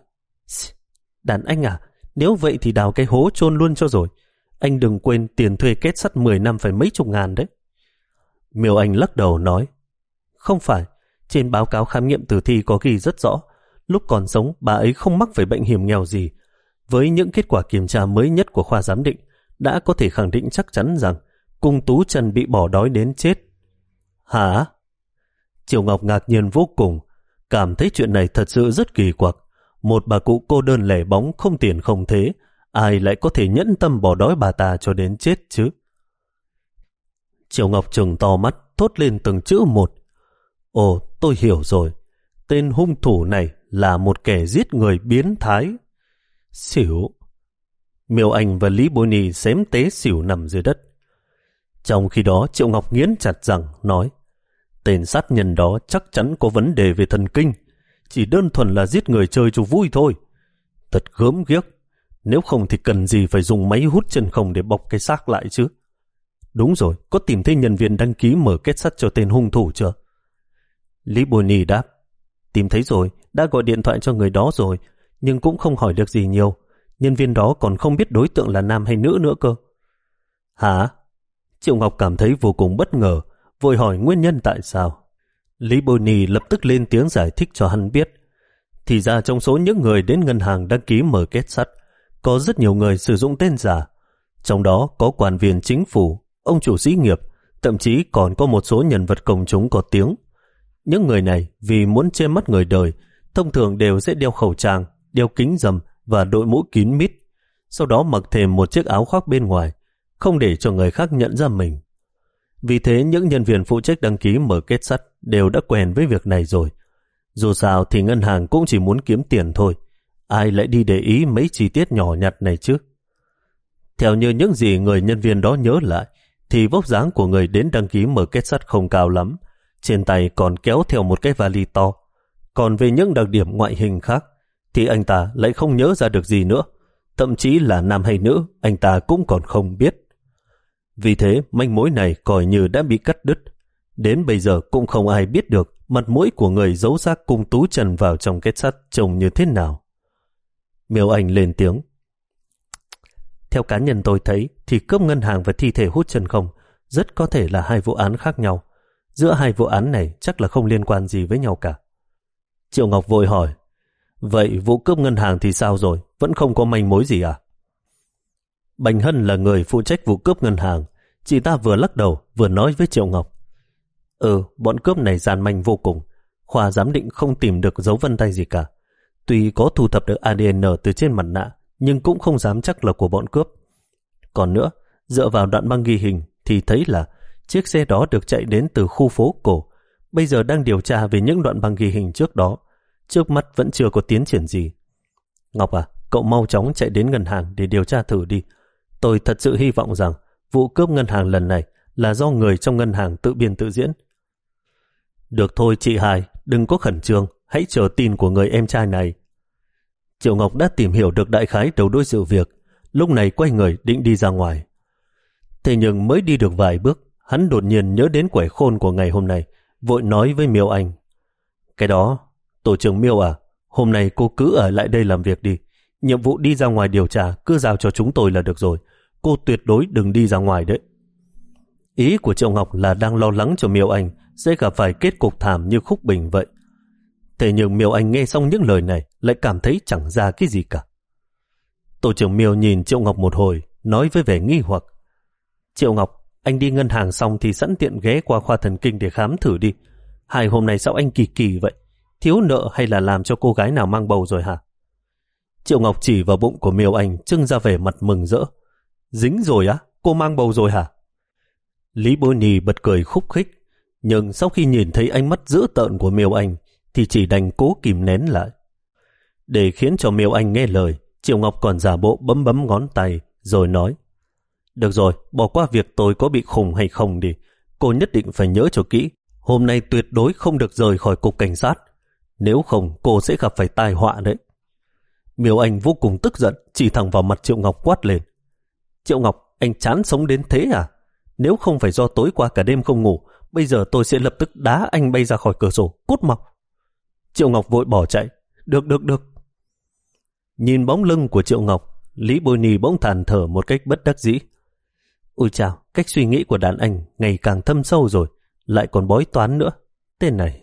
Đàn anh à, nếu vậy thì đào cái hố chôn luôn cho rồi. Anh đừng quên tiền thuê kết sắt mười năm phải mấy chục ngàn đấy. Miêu Anh lắc đầu nói: Không phải, trên báo cáo khám nghiệm tử thi có ghi rất rõ, lúc còn sống bà ấy không mắc phải bệnh hiểm nghèo gì. Với những kết quả kiểm tra mới nhất của khoa giám định, đã có thể khẳng định chắc chắn rằng Cung Tú Chân bị bỏ đói đến chết. Hả? Triệu Ngọc ngạc nhiên vô cùng, cảm thấy chuyện này thật sự rất kỳ quặc. Một bà cụ cô đơn lẻ bóng, không tiền không thế, ai lại có thể nhẫn tâm bỏ đói bà ta cho đến chết chứ? Triệu Ngọc trừng to mắt, thốt lên từng chữ một: Ồ, tôi hiểu rồi. Tên hung thủ này là một kẻ giết người biến thái. Xỉu. Miêu Anh và Lý Bối Nì xém té xỉu nằm dưới đất. Trong khi đó Triệu Ngọc nghiến chặt răng nói: Tên sát nhân đó chắc chắn có vấn đề về thần kinh, chỉ đơn thuần là giết người chơi cho vui thôi. Thật gớm ghiếc. Nếu không thì cần gì phải dùng máy hút chân không để bọc cái xác lại chứ? Đúng rồi, có tìm thấy nhân viên đăng ký mở kết sắt cho tên hung thủ chưa? Lý Bồi Nì đáp: Tìm thấy rồi, đã gọi điện thoại cho người đó rồi, nhưng cũng không hỏi được gì nhiều. Nhân viên đó còn không biết đối tượng là nam hay nữ nữa cơ. Hả? Triệu Ngọc cảm thấy vô cùng bất ngờ, vội hỏi nguyên nhân tại sao. Lý Bồi Nì lập tức lên tiếng giải thích cho hắn biết. Thì ra trong số những người đến ngân hàng đăng ký mở kết sắt, có rất nhiều người sử dụng tên giả. Trong đó có quan viên chính phủ, ông chủ xí nghiệp, thậm chí còn có một số nhân vật công chúng có tiếng. Những người này vì muốn che mắt người đời, thông thường đều sẽ đeo khẩu trang, đeo kính râm và đội mũ kín mít, sau đó mặc thêm một chiếc áo khoác bên ngoài, không để cho người khác nhận ra mình. Vì thế những nhân viên phụ trách đăng ký mở kết sắt đều đã quen với việc này rồi. Dù sao thì ngân hàng cũng chỉ muốn kiếm tiền thôi, ai lại đi để ý mấy chi tiết nhỏ nhặt này chứ? Theo như những gì người nhân viên đó nhớ lại, thì vóc dáng của người đến đăng ký mở kết sắt không cao lắm, trên tay còn kéo theo một cái vali to. Còn về những đặc điểm ngoại hình khác thì anh ta lại không nhớ ra được gì nữa. Thậm chí là nam hay nữ anh ta cũng còn không biết. Vì thế manh mối này coi như đã bị cắt đứt. Đến bây giờ cũng không ai biết được mặt mũi của người giấu xác cung tú trần vào trong kết sắt trông như thế nào. Miêu Anh lên tiếng. Theo cá nhân tôi thấy thì cướp ngân hàng và thi thể hút chân không rất có thể là hai vụ án khác nhau. Giữa hai vụ án này chắc là không liên quan gì với nhau cả. Triệu Ngọc vội hỏi, vậy vụ cướp ngân hàng thì sao rồi? Vẫn không có manh mối gì à? Bành Hân là người phụ trách vụ cướp ngân hàng. Chị ta vừa lắc đầu vừa nói với Triệu Ngọc. Ừ, bọn cướp này gian manh vô cùng. Khoa giám định không tìm được dấu vân tay gì cả. Tuy có thu thập được a đê en từ trên mặt nạ, nhưng cũng không dám chắc là của bọn cướp. Còn nữa, dựa vào đoạn băng ghi hình thì thấy là chiếc xe đó được chạy đến từ khu phố cổ. Bây giờ đang điều tra về những đoạn băng ghi hình trước đó. Trước mắt vẫn chưa có tiến triển gì. Ngọc à, cậu mau chóng chạy đến ngân hàng để điều tra thử đi. Tôi thật sự hy vọng rằng vụ cướp ngân hàng lần này là do người trong ngân hàng tự biên tự diễn. Được thôi chị Hai, đừng có khẩn trương, hãy chờ tin của người em trai này. Triệu Ngọc đã tìm hiểu được đại khái đầu đuôi sự việc, lúc này quay người định đi ra ngoài. Thế nhưng mới đi được vài bước, hắn đột nhiên nhớ đến quẻ khôn của ngày hôm nay, vội nói với Miêu Anh. Cái đó, tổ trưởng Miêu à, hôm nay cô cứ ở lại đây làm việc đi. Nhiệm vụ đi ra ngoài điều tra cứ giao cho chúng tôi là được rồi. Cô tuyệt đối đừng đi ra ngoài đấy. Ý của Triệu Ngọc là đang lo lắng cho Miêu Anh sẽ gặp phải kết cục thảm như Khúc Bình vậy. Thế nhưng Miêu Anh nghe xong những lời này lại cảm thấy chẳng ra cái gì cả. Tổ trưởng Miêu nhìn Triệu Ngọc một hồi, nói với vẻ nghi hoặc. Triệu Ngọc, anh đi ngân hàng xong thì sẵn tiện ghé qua khoa thần kinh để khám thử đi. Hai hôm nay sao anh kỳ kỳ vậy? Thiếu nợ hay là làm cho cô gái nào mang bầu rồi hả? Triệu Ngọc chỉ vào bụng của Miêu Anh trưng ra vẻ mặt mừng rỡ. Dính rồi á? Cô mang bầu rồi hả? Lý Bối Nì bật cười khúc khích, nhưng sau khi nhìn thấy ánh mắt dữ tợn của Miêu Anh thì chỉ đành cố kìm nén lại. Để khiến cho Miêu Anh nghe lời, Triệu Ngọc còn giả bộ bấm bấm ngón tay rồi nói. Được rồi, bỏ qua việc tôi có bị khùng hay không đi. Cô nhất định phải nhớ cho kỹ, hôm nay tuyệt đối không được rời khỏi cục cảnh sát. Nếu không cô sẽ gặp phải tai họa đấy. Miêu Anh vô cùng tức giận, chỉ thẳng vào mặt Triệu Ngọc quát lên. Triệu Ngọc, anh chán sống đến thế à? Nếu không phải do tối qua cả đêm không ngủ, bây giờ tôi sẽ lập tức đá anh bay ra khỏi cửa sổ, cút mau. Triệu Ngọc vội bỏ chạy. Được, được, được. Nhìn bóng lưng của Triệu Ngọc, Lý Bôi Nì bỗng than thở một cách bất đắc dĩ. Ôi chào, cách suy nghĩ của đàn anh ngày càng thâm sâu rồi, lại còn bói toán nữa. Tên này.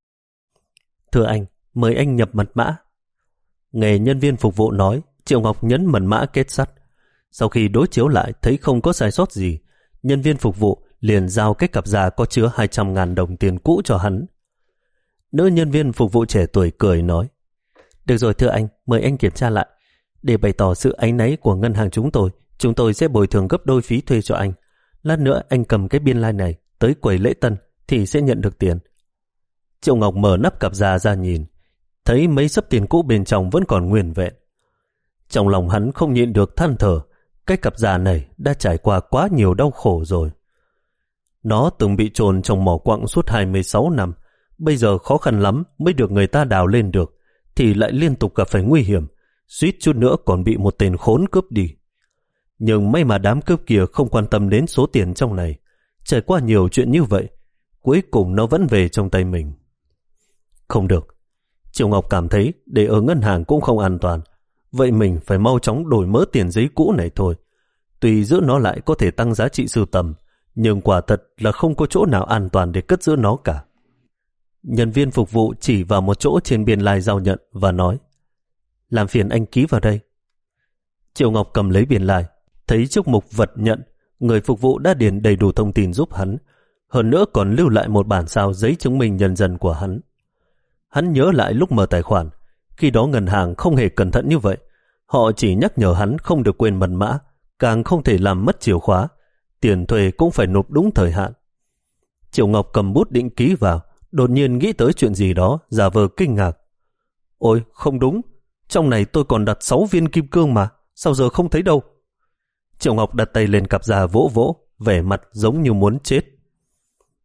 Thưa anh, mời anh nhập mật mã. Nghe nhân viên phục vụ nói, Triệu Ngọc nhấn mật mã kết sắt. Sau khi đối chiếu lại thấy không có sai sót gì, nhân viên phục vụ liền giao cái cặp da có chứa hai trăm ngàn đồng tiền cũ cho hắn. Nữ nhân viên phục vụ trẻ tuổi cười nói. Được rồi thưa anh, mời anh kiểm tra lại. Để bày tỏ sự áy náy của ngân hàng chúng tôi, chúng tôi sẽ bồi thường gấp đôi phí thuê cho anh. Lát nữa anh cầm cái biên lai này tới quầy lễ tân thì sẽ nhận được tiền. Triệu Ngọc mở nắp cặp da ra nhìn, thấy mấy xấp tiền cũ bên trong vẫn còn nguyên vẹn. Trong lòng hắn không nhịn được than thở, cái cặp da này đã trải qua quá nhiều đau khổ rồi. Nó từng bị chôn trong mỏ quặng suốt hai mươi sáu năm, bây giờ khó khăn lắm mới được người ta đào lên được, thì lại liên tục gặp phải nguy hiểm, suýt chút nữa còn bị một tên khốn cướp đi. Nhưng may mà đám cướp kia không quan tâm đến số tiền trong này. Trải qua nhiều chuyện như vậy, cuối cùng nó vẫn về trong tay mình. Không được. Triệu Ngọc cảm thấy để ở ngân hàng cũng không an toàn. Vậy mình phải mau chóng đổi mớ tiền giấy cũ này thôi. Tuy giữ nó lại có thể tăng giá trị sưu tầm, nhưng quả thật là không có chỗ nào an toàn để cất giữ nó cả. Nhân viên phục vụ chỉ vào một chỗ trên biên lai giao nhận và nói, làm phiền anh ký vào đây. Triệu Ngọc cầm lấy biên lai, thấy trước mục vật nhận, người phục vụ đã điền đầy đủ thông tin giúp hắn, hơn nữa còn lưu lại một bản sao giấy chứng minh nhân dân của hắn. Hắn nhớ lại lúc mở tài khoản, khi đó ngân hàng không hề cẩn thận như vậy, họ chỉ nhắc nhở hắn không được quên mật mã, càng không thể làm mất chìa khóa, tiền thuê cũng phải nộp đúng thời hạn. Triệu Ngọc cầm bút định ký vào, đột nhiên nghĩ tới chuyện gì đó, giả vờ kinh ngạc. Ôi, không đúng, trong này tôi còn đặt sáu viên kim cương mà, sao giờ không thấy đâu? Triệu Ngọc đặt tay lên cặp da vỗ vỗ, vẻ mặt giống như muốn chết.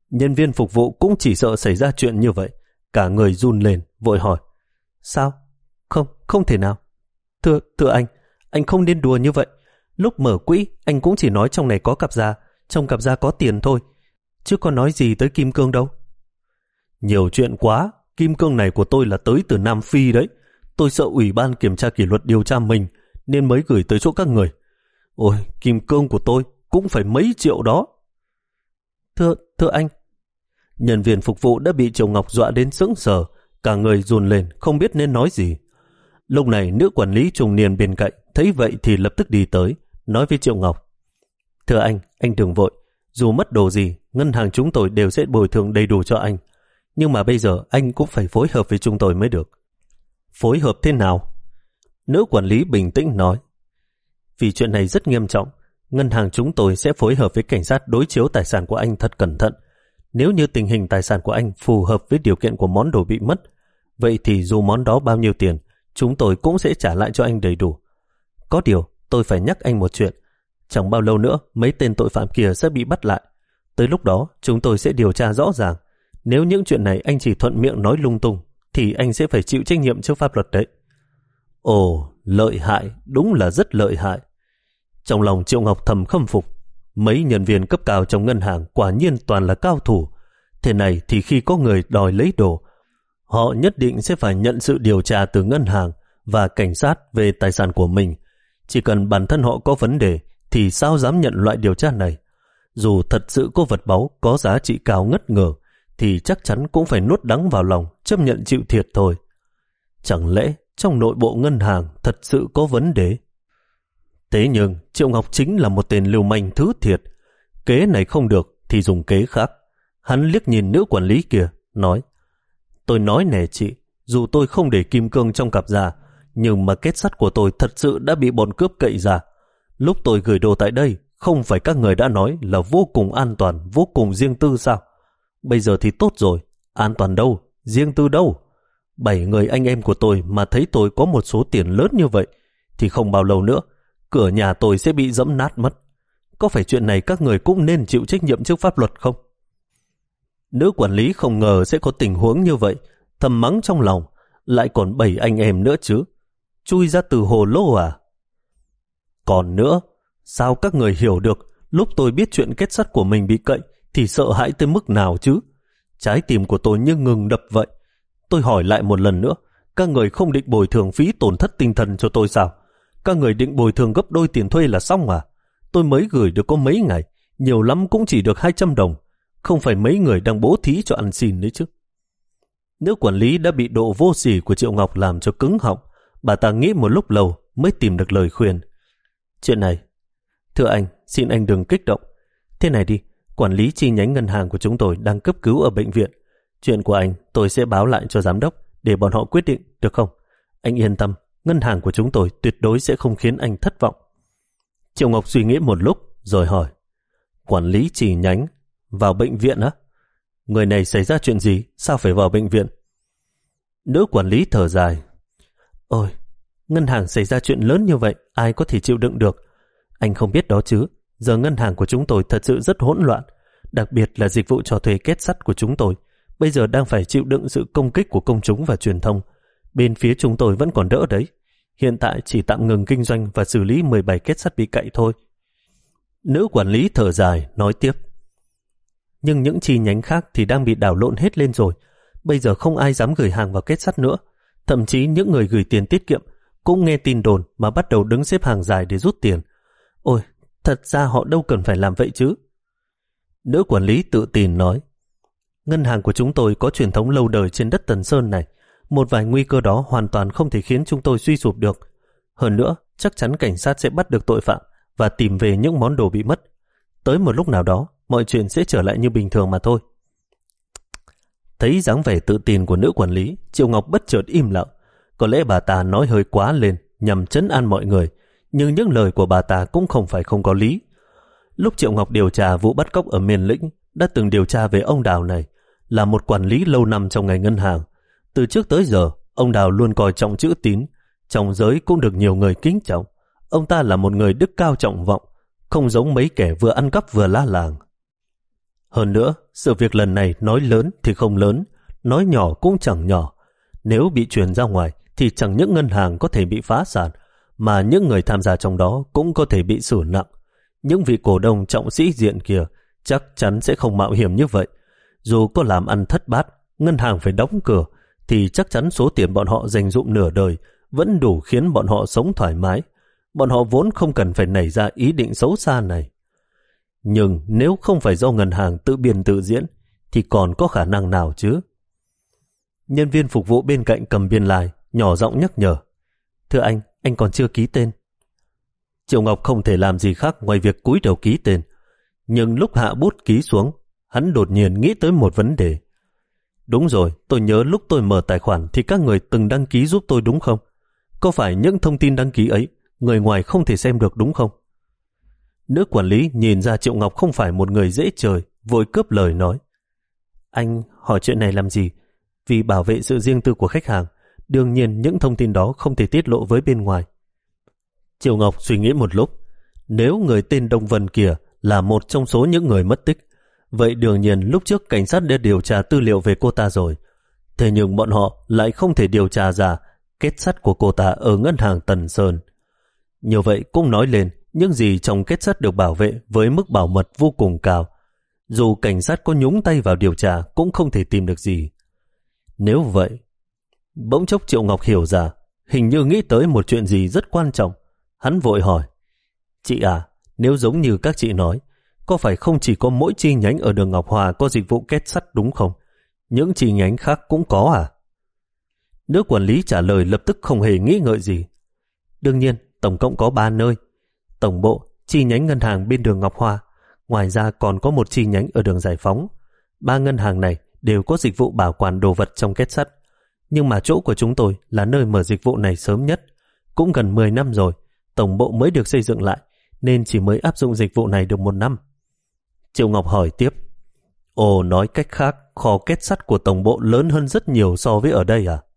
Nhân viên phục vụ cũng chỉ sợ xảy ra chuyện như vậy. Cả người run lên, vội hỏi. Sao? Không, không thể nào. Thưa, thưa anh, anh không nên đùa như vậy. Lúc mở quỹ, anh cũng chỉ nói trong này có cặp da, trong cặp da có tiền thôi, chứ có nói gì tới kim cương đâu. Nhiều chuyện quá, kim cương này của tôi là tới từ Nam Phi đấy. Tôi sợ ủy ban kiểm tra kỷ luật điều tra mình, nên mới gửi tới chỗ các người. Ôi, kim cương của tôi cũng phải mấy triệu đó. Thưa, thưa anh. Nhân viên phục vụ đã bị Triệu Ngọc dọa đến sững sờ, cả người run lên, không biết nên nói gì. Lúc này nữ quản lý trung niên bên cạnh thấy vậy thì lập tức đi tới, nói với Triệu Ngọc. Thưa anh, anh đừng vội. Dù mất đồ gì, ngân hàng chúng tôi đều sẽ bồi thường đầy đủ cho anh. Nhưng mà bây giờ anh cũng phải phối hợp với chúng tôi mới được. Phối hợp thế nào? Nữ quản lý bình tĩnh nói. Vì chuyện này rất nghiêm trọng, ngân hàng chúng tôi sẽ phối hợp với cảnh sát đối chiếu tài sản của anh thật cẩn thận. Nếu như tình hình tài sản của anh phù hợp với điều kiện của món đồ bị mất, vậy thì dù món đó bao nhiêu tiền, chúng tôi cũng sẽ trả lại cho anh đầy đủ. Có điều, tôi phải nhắc anh một chuyện. Chẳng bao lâu nữa, mấy tên tội phạm kia sẽ bị bắt lại. Tới lúc đó, chúng tôi sẽ điều tra rõ ràng. Nếu những chuyện này anh chỉ thuận miệng nói lung tung, thì anh sẽ phải chịu trách nhiệm trước pháp luật đấy. Ồ, lợi hại, đúng là rất lợi hại. Trong lòng Triệu Ngọc thầm khâm phục. Mấy nhân viên cấp cao trong ngân hàng quả nhiên toàn là cao thủ. Thế này thì khi có người đòi lấy đồ, họ nhất định sẽ phải nhận sự điều tra từ ngân hàng và cảnh sát về tài sản của mình. Chỉ cần bản thân họ có vấn đề thì sao dám nhận loại điều tra này. Dù thật sự có vật báu có giá trị cao ngất ngửa thì chắc chắn cũng phải nuốt đắng vào lòng, chấp nhận chịu thiệt thôi. Chẳng lẽ trong nội bộ ngân hàng thật sự có vấn đề? Thế nhưng Triệu Ngọc chính là một tên lưu manh thứ thiệt. Kế này không được thì dùng kế khác. Hắn liếc nhìn nữ quản lý kia, nói. Tôi nói nè chị, dù tôi không để kim cương trong cặp da, nhưng mà kết sắt của tôi thật sự đã bị bọn cướp cậy ra. Lúc tôi gửi đồ tại đây, không phải các người đã nói là vô cùng an toàn, vô cùng riêng tư sao? Bây giờ thì tốt rồi, an toàn đâu, riêng tư đâu? Bảy người anh em của tôi mà thấy tôi có một số tiền lớn như vậy, thì không bao lâu nữa, cửa nhà tôi sẽ bị dẫm nát mất. Có phải chuyện này các người cũng nên chịu trách nhiệm trước pháp luật không? Nữ quản lý không ngờ sẽ có tình huống như vậy, thầm mắng trong lòng, lại còn bảy anh em nữa chứ. Chui ra từ hồ lô à? Còn nữa, sao các người hiểu được lúc tôi biết chuyện kết sắt của mình bị cậy thì sợ hãi tới mức nào chứ? Trái tim của tôi như ngừng đập vậy. Tôi hỏi lại một lần nữa, các người không định bồi thường phí tổn thất tinh thần cho tôi sao? Các người định bồi thường gấp đôi tiền thuê là xong à? Tôi mới gửi được có mấy ngày, nhiều lắm cũng chỉ được hai trăm đồng. Không phải mấy người đang bố thí cho ăn xin đấy chứ. Nữ quản lý đã bị độ vô sỉ của Triệu Ngọc làm cho cứng họng. Bà ta nghĩ một lúc lâu mới tìm được lời khuyên. Chuyện này, thưa anh, xin anh đừng kích động. Thế này đi, quản lý chi nhánh ngân hàng của chúng tôi đang cấp cứu ở bệnh viện. Chuyện của anh tôi sẽ báo lại cho giám đốc để bọn họ quyết định, được không? Anh yên tâm, ngân hàng của chúng tôi tuyệt đối sẽ không khiến anh thất vọng. Triệu Ngọc suy nghĩ một lúc rồi hỏi. Quản lý chi nhánh vào bệnh viện á? Người này xảy ra chuyện gì? Sao phải vào bệnh viện? Nữ quản lý thở dài. Ôi, ngân hàng xảy ra chuyện lớn như vậy, ai có thể chịu đựng được? Anh không biết đó chứ, giờ ngân hàng của chúng tôi thật sự rất hỗn loạn. Đặc biệt là dịch vụ cho thuê kết sắt của chúng tôi bây giờ đang phải chịu đựng sự công kích của công chúng và truyền thông. Bên phía chúng tôi vẫn còn đỡ đấy. Hiện tại chỉ tạm ngừng kinh doanh và xử lý mười bảy kết sắt bị cậy thôi. Nữ quản lý thở dài, nói tiếp. Nhưng những chi nhánh khác thì đang bị đảo lộn hết lên rồi. Bây giờ không ai dám gửi hàng vào kết sắt nữa. Thậm chí những người gửi tiền tiết kiệm cũng nghe tin đồn mà bắt đầu đứng xếp hàng dài để rút tiền. Ôi, thật ra họ đâu cần phải làm vậy chứ. Nữ quản lý tự tin nói. Ngân hàng của chúng tôi có truyền thống lâu đời trên đất Tần Sơn này. Một vài nguy cơ đó hoàn toàn không thể khiến chúng tôi suy sụp được. Hơn nữa, chắc chắn cảnh sát sẽ bắt được tội phạm và tìm về những món đồ bị mất. Tới một lúc nào đó, mọi chuyện sẽ trở lại như bình thường mà thôi. Thấy dáng vẻ tự tin của nữ quản lý, Triệu Ngọc bất chợt im lặng. Có lẽ bà ta nói hơi quá lên nhằm trấn an mọi người, nhưng những lời của bà ta cũng không phải không có lý. Lúc Triệu Ngọc điều tra vụ bắt cóc ở Miền Lĩnh, đã từng điều tra về ông Đào này, là một quản lý lâu năm trong ngành ngân hàng. Từ trước tới giờ, ông Đào luôn coi trọng chữ tín, trong giới cũng được nhiều người kính trọng. Ông ta là một người đức cao trọng vọng, không giống mấy kẻ vừa ăn cắp vừa la làng. Hơn nữa, sự việc lần này nói lớn thì không lớn, nói nhỏ cũng chẳng nhỏ. Nếu bị truyền ra ngoài thì chẳng những ngân hàng có thể bị phá sản, mà những người tham gia trong đó cũng có thể bị xử nặng. Những vị cổ đông trọng sĩ diện kia chắc chắn sẽ không mạo hiểm như vậy. Dù có làm ăn thất bát, ngân hàng phải đóng cửa, thì chắc chắn số tiền bọn họ dành dụm nửa đời vẫn đủ khiến bọn họ sống thoải mái. Bọn họ vốn không cần phải nảy ra ý định xấu xa này. Nhưng nếu không phải do ngân hàng tự biên tự diễn, thì còn có khả năng nào chứ? Nhân viên phục vụ bên cạnh cầm biên lai, nhỏ giọng nhắc nhở. Thưa anh, anh còn chưa ký tên. Triệu Ngọc không thể làm gì khác ngoài việc cúi đầu ký tên. Nhưng lúc hạ bút ký xuống, hắn đột nhiên nghĩ tới một vấn đề. Đúng rồi, tôi nhớ lúc tôi mở tài khoản thì các người từng đăng ký giúp tôi đúng không? Có phải những thông tin đăng ký ấy người ngoài không thể xem được đúng không? Nữ quản lý nhìn ra Triệu Ngọc không phải một người dễ chơi, vội cướp lời nói. Anh hỏi chuyện này làm gì? Vì bảo vệ sự riêng tư của khách hàng, đương nhiên những thông tin đó không thể tiết lộ với bên ngoài. Triệu Ngọc suy nghĩ một lúc. Nếu người tên Đông Vân kia là một trong số những người mất tích, vậy đương nhiên lúc trước cảnh sát đã điều tra tư liệu về cô ta rồi. Thế nhưng bọn họ lại không thể điều tra ra kết sắt của cô ta ở ngân hàng Tần Sơn. Như vậy cũng nói lên những gì trong kết sắt được bảo vệ với mức bảo mật vô cùng cao. Dù cảnh sát có nhúng tay vào điều tra cũng không thể tìm được gì. Nếu vậy, bỗng chốc Triệu Ngọc hiểu ra, hình như nghĩ tới một chuyện gì rất quan trọng. Hắn vội hỏi, chị à, nếu giống như các chị nói, có phải không chỉ có mỗi chi nhánh ở đường Ngọc Hòa có dịch vụ kết sắt đúng không? Những chi nhánh khác cũng có à? Nữ quản lý trả lời lập tức không hề nghĩ ngợi gì. Đương nhiên, tổng cộng có ba nơi. Tổng bộ, chi nhánh ngân hàng bên đường Ngọc Hoa, ngoài ra còn có một chi nhánh ở đường Giải Phóng. Ba ngân hàng này đều có dịch vụ bảo quản đồ vật trong kết sắt. Nhưng mà chỗ của chúng tôi là nơi mở dịch vụ này sớm nhất. Cũng gần mười năm rồi, tổng bộ mới được xây dựng lại, nên chỉ mới áp dụng dịch vụ này được một năm. Triệu Ngọc hỏi tiếp. Ồ, nói cách khác, kho kết sắt của tổng bộ lớn hơn rất nhiều so với ở đây à?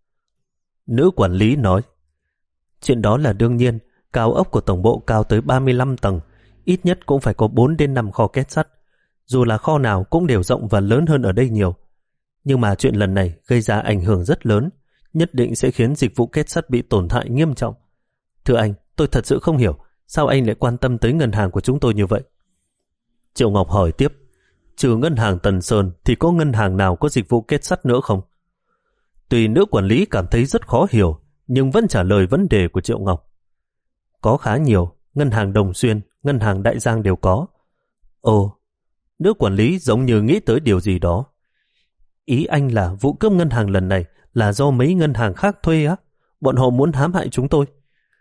Nữ quản lý nói. Chuyện đó là đương nhiên, cao ốc của tổng bộ cao tới ba mươi lăm tầng, ít nhất cũng phải có bốn đến năm kho kết sắt. Dù là kho nào cũng đều rộng và lớn hơn ở đây nhiều. Nhưng mà chuyện lần này gây ra ảnh hưởng rất lớn, nhất định sẽ khiến dịch vụ kết sắt bị tổn hại nghiêm trọng. Thưa anh, tôi thật sự không hiểu sao anh lại quan tâm tới ngân hàng của chúng tôi như vậy. Triệu Ngọc hỏi tiếp. Trừ ngân hàng Tần Sơn thì có ngân hàng nào có dịch vụ kết sắt nữa không? Tuy nữ quản lý cảm thấy rất khó hiểu, nhưng vẫn trả lời vấn đề của Triệu Ngọc. Có khá nhiều, ngân hàng Đồng Xuyên, ngân hàng Đại Giang đều có. Ồ, nữ quản lý giống như nghĩ tới điều gì đó. Ý anh là vụ cướp ngân hàng lần này là do mấy ngân hàng khác thuê á? Bọn họ muốn hãm hại chúng tôi.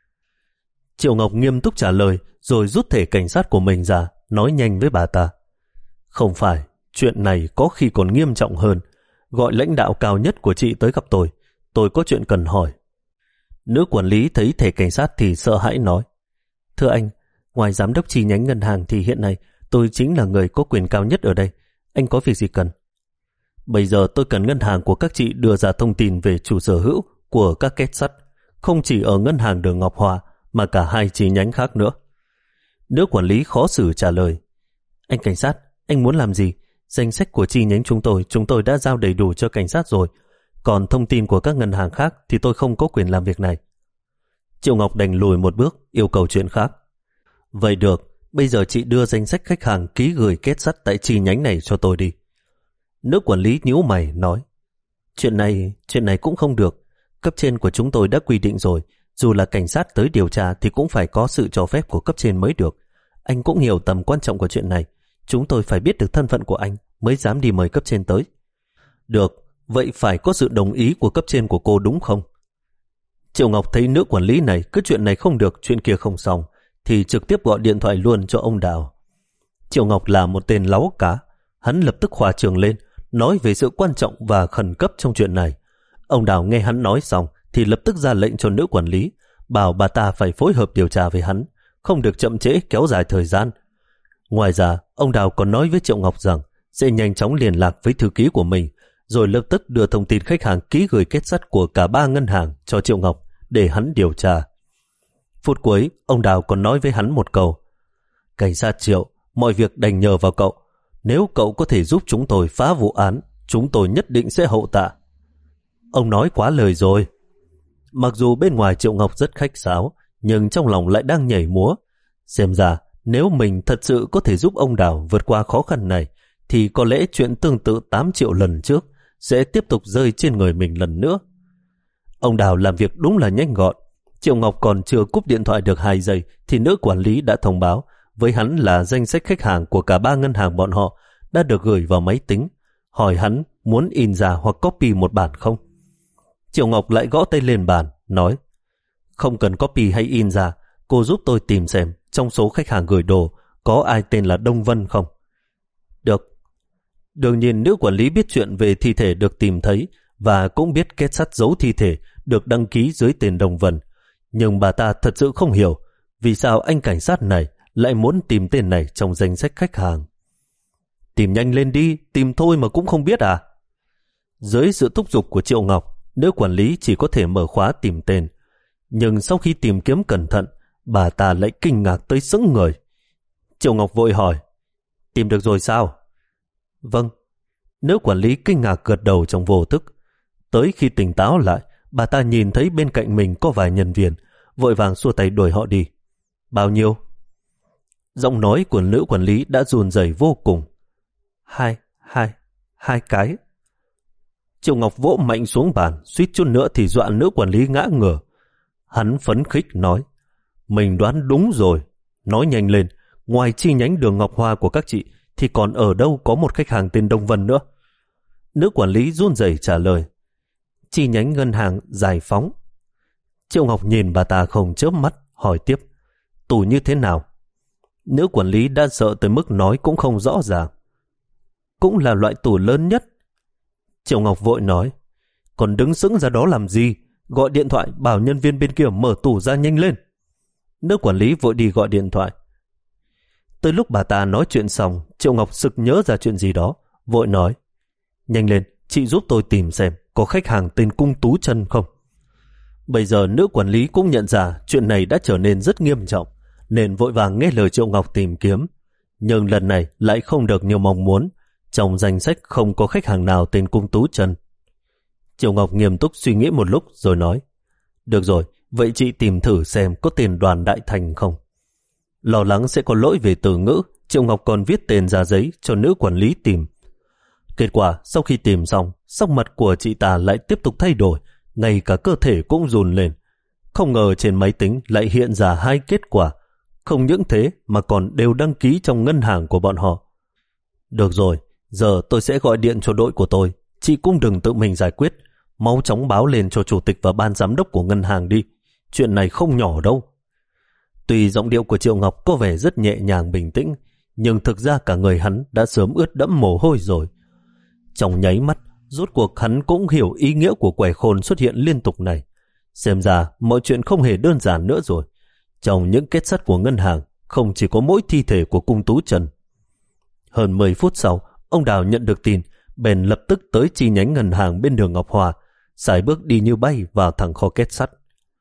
Triệu Ngọc nghiêm túc trả lời, rồi rút thẻ cảnh sát của mình ra, nói nhanh với bà ta. Không phải, chuyện này có khi còn nghiêm trọng hơn. Gọi lãnh đạo cao nhất của chị tới gặp tôi. Tôi có chuyện cần hỏi. Nữ quản lý thấy thẻ cảnh sát thì sợ hãi nói. Thưa anh, ngoài giám đốc chi nhánh ngân hàng thì hiện nay tôi chính là người có quyền cao nhất ở đây. Anh có việc gì cần? Bây giờ tôi cần ngân hàng của các chị đưa ra thông tin về chủ sở hữu của các kết sắt, không chỉ ở ngân hàng đường Ngọc Hòa mà cả hai chi nhánh khác nữa. Nữ quản lý khó xử trả lời. Anh cảnh sát, anh muốn làm gì? Danh sách của chi nhánh chúng tôi, chúng tôi đã giao đầy đủ cho cảnh sát rồi. Còn thông tin của các ngân hàng khác thì tôi không có quyền làm việc này. Triệu Ngọc đành lùi một bước, yêu cầu chuyện khác. Vậy được, bây giờ chị đưa danh sách khách hàng ký gửi kết sắt tại chi nhánh này cho tôi đi. Nữ quản lý nhíu mày nói. Chuyện này, chuyện này cũng không được. Cấp trên của chúng tôi đã quy định rồi, dù là cảnh sát tới điều tra thì cũng phải có sự cho phép của cấp trên mới được. Anh cũng hiểu tầm quan trọng của chuyện này. Chúng tôi phải biết được thân phận của anh mới dám đi mời cấp trên tới. Được, vậy phải có sự đồng ý của cấp trên của cô đúng không? Triệu Ngọc thấy nữ quản lý này cứ chuyện này không được, chuyện kia không xong, thì trực tiếp gọi điện thoại luôn cho ông Đào. Triệu Ngọc là một tên láu cá. Hắn lập tức hòa trường lên, nói về sự quan trọng và khẩn cấp trong chuyện này. Ông Đào nghe hắn nói xong thì lập tức ra lệnh cho nữ quản lý, bảo bà ta phải phối hợp điều tra với hắn, không được chậm trễ kéo dài thời gian. Ngoài ra, ông Đào còn nói với Triệu Ngọc rằng sẽ nhanh chóng liên lạc với thư ký của mình, rồi lập tức đưa thông tin khách hàng ký gửi kết sắt của cả ba ngân hàng cho Triệu Ngọc để hắn điều tra. Phút cuối, ông Đào còn nói với hắn một câu. Cảnh sát Triệu, mọi việc đành nhờ vào cậu. Nếu cậu có thể giúp chúng tôi phá vụ án, chúng tôi nhất định sẽ hậu tạ. Ông nói quá lời rồi. Mặc dù bên ngoài Triệu Ngọc rất khách sáo, nhưng trong lòng lại đang nhảy múa. Xem ra, nếu mình thật sự có thể giúp ông Đào vượt qua khó khăn này, thì có lẽ chuyện tương tự tám triệu lần trước sẽ tiếp tục rơi trên người mình lần nữa. Ông Đào làm việc đúng là nhanh gọn. Triệu Ngọc còn chưa cúp điện thoại được hai giây thì nữ quản lý đã thông báo với hắn là danh sách khách hàng của cả ba ngân hàng bọn họ đã được gửi vào máy tính, hỏi hắn muốn in ra hoặc copy một bản không. Triệu Ngọc lại gõ tay lên bàn, nói: không cần copy hay in ra, cô giúp tôi tìm xem trong số khách hàng gửi đồ có ai tên là Đông Vân không. Được. Đương nhiên nữ quản lý biết chuyện về thi thể được tìm thấy và cũng biết kết sắt giấu thi thể được đăng ký dưới tên Đông Vân. Nhưng bà ta thật sự không hiểu vì sao anh cảnh sát này lại muốn tìm tên này trong danh sách khách hàng. Tìm nhanh lên đi, tìm thôi mà cũng không biết à? Dưới sự thúc giục của Triệu Ngọc, nữ quản lý chỉ có thể mở khóa tìm tên. Nhưng sau khi tìm kiếm cẩn thận, bà ta lại kinh ngạc tới sững người. Triệu Ngọc vội hỏi: tìm được rồi sao? Vâng. Nữ quản lý kinh ngạc gật đầu trong vô thức. Tới khi tỉnh táo lại, bà ta nhìn thấy bên cạnh mình có vài nhân viên, vội vàng xua tay đuổi họ đi. Bao nhiêu? Giọng nói của nữ quản lý đã run rẩy vô cùng. Hai, hai, hai cái. Triệu Ngọc vỗ mạnh xuống bàn, suýt chút nữa thì dọa nữ quản lý ngã ngửa. Hắn phấn khích nói: mình đoán đúng rồi. Nói nhanh lên, ngoài chi nhánh đường Ngọc Hoa của các chị thì còn ở đâu có một khách hàng tên Đông Vân nữa? Nữ quản lý run rẩy trả lời: chi nhánh ngân hàng Giải Phóng. Triệu Ngọc nhìn bà ta không chớp mắt, hỏi tiếp: tủ như thế nào? Nữ quản lý đã sợ tới mức nói cũng không rõ ràng. Cũng là loại tủ lớn nhất. Triệu Ngọc vội nói: còn đứng sững ra đó làm gì? Gọi điện thoại bảo nhân viên bên kia mở tủ ra nhanh lên. Nữ quản lý vội đi gọi điện thoại. Tới lúc bà ta nói chuyện xong, Triệu Ngọc sực nhớ ra chuyện gì đó, vội nói: nhanh lên, chị giúp tôi tìm xem có khách hàng tên Cung Tú Chân không. Bây giờ nữ quản lý cũng nhận ra chuyện này đã trở nên rất nghiêm trọng, nên vội vàng nghe lời Triệu Ngọc tìm kiếm. Nhưng lần này lại không được như mong muốn. Trong danh sách không có khách hàng nào tên Cung Tú Chân. Triệu Ngọc nghiêm túc suy nghĩ một lúc rồi nói: được rồi, vậy chị tìm thử xem có tên Đoàn Đại Thành không. Lo lắng sẽ có lỗi về từ ngữ, Triệu Ngọc còn viết tên ra giấy cho nữ quản lý tìm. Kết quả sau khi tìm xong, sắc mặt của chị ta lại tiếp tục thay đổi, ngay cả cơ thể cũng run lên. Không ngờ trên máy tính lại hiện ra hai kết quả. Không những thế mà còn đều đăng ký trong ngân hàng của bọn họ. Được rồi, giờ tôi sẽ gọi điện cho đội của tôi. Chị cũng đừng tự mình giải quyết. Mau chóng báo lên cho chủ tịch và ban giám đốc của ngân hàng đi. Chuyện này không nhỏ đâu. Tuy giọng điệu của Triệu Ngọc có vẻ rất nhẹ nhàng bình tĩnh, nhưng thực ra cả người hắn đã sớm ướt đẫm mồ hôi rồi. Trong nháy mắt, rốt cuộc hắn cũng hiểu ý nghĩa của quẻ khôn xuất hiện liên tục này. Xem ra mọi chuyện không hề đơn giản nữa rồi. Trong những kết sắt của ngân hàng không chỉ có mỗi thi thể của Cung Tú Chân. Hơn mười phút sau, ông Đào nhận được tin, bèn lập tức tới chi nhánh ngân hàng bên đường Ngọc Hòa, sải bước đi như bay vào thẳng kho kết sắt.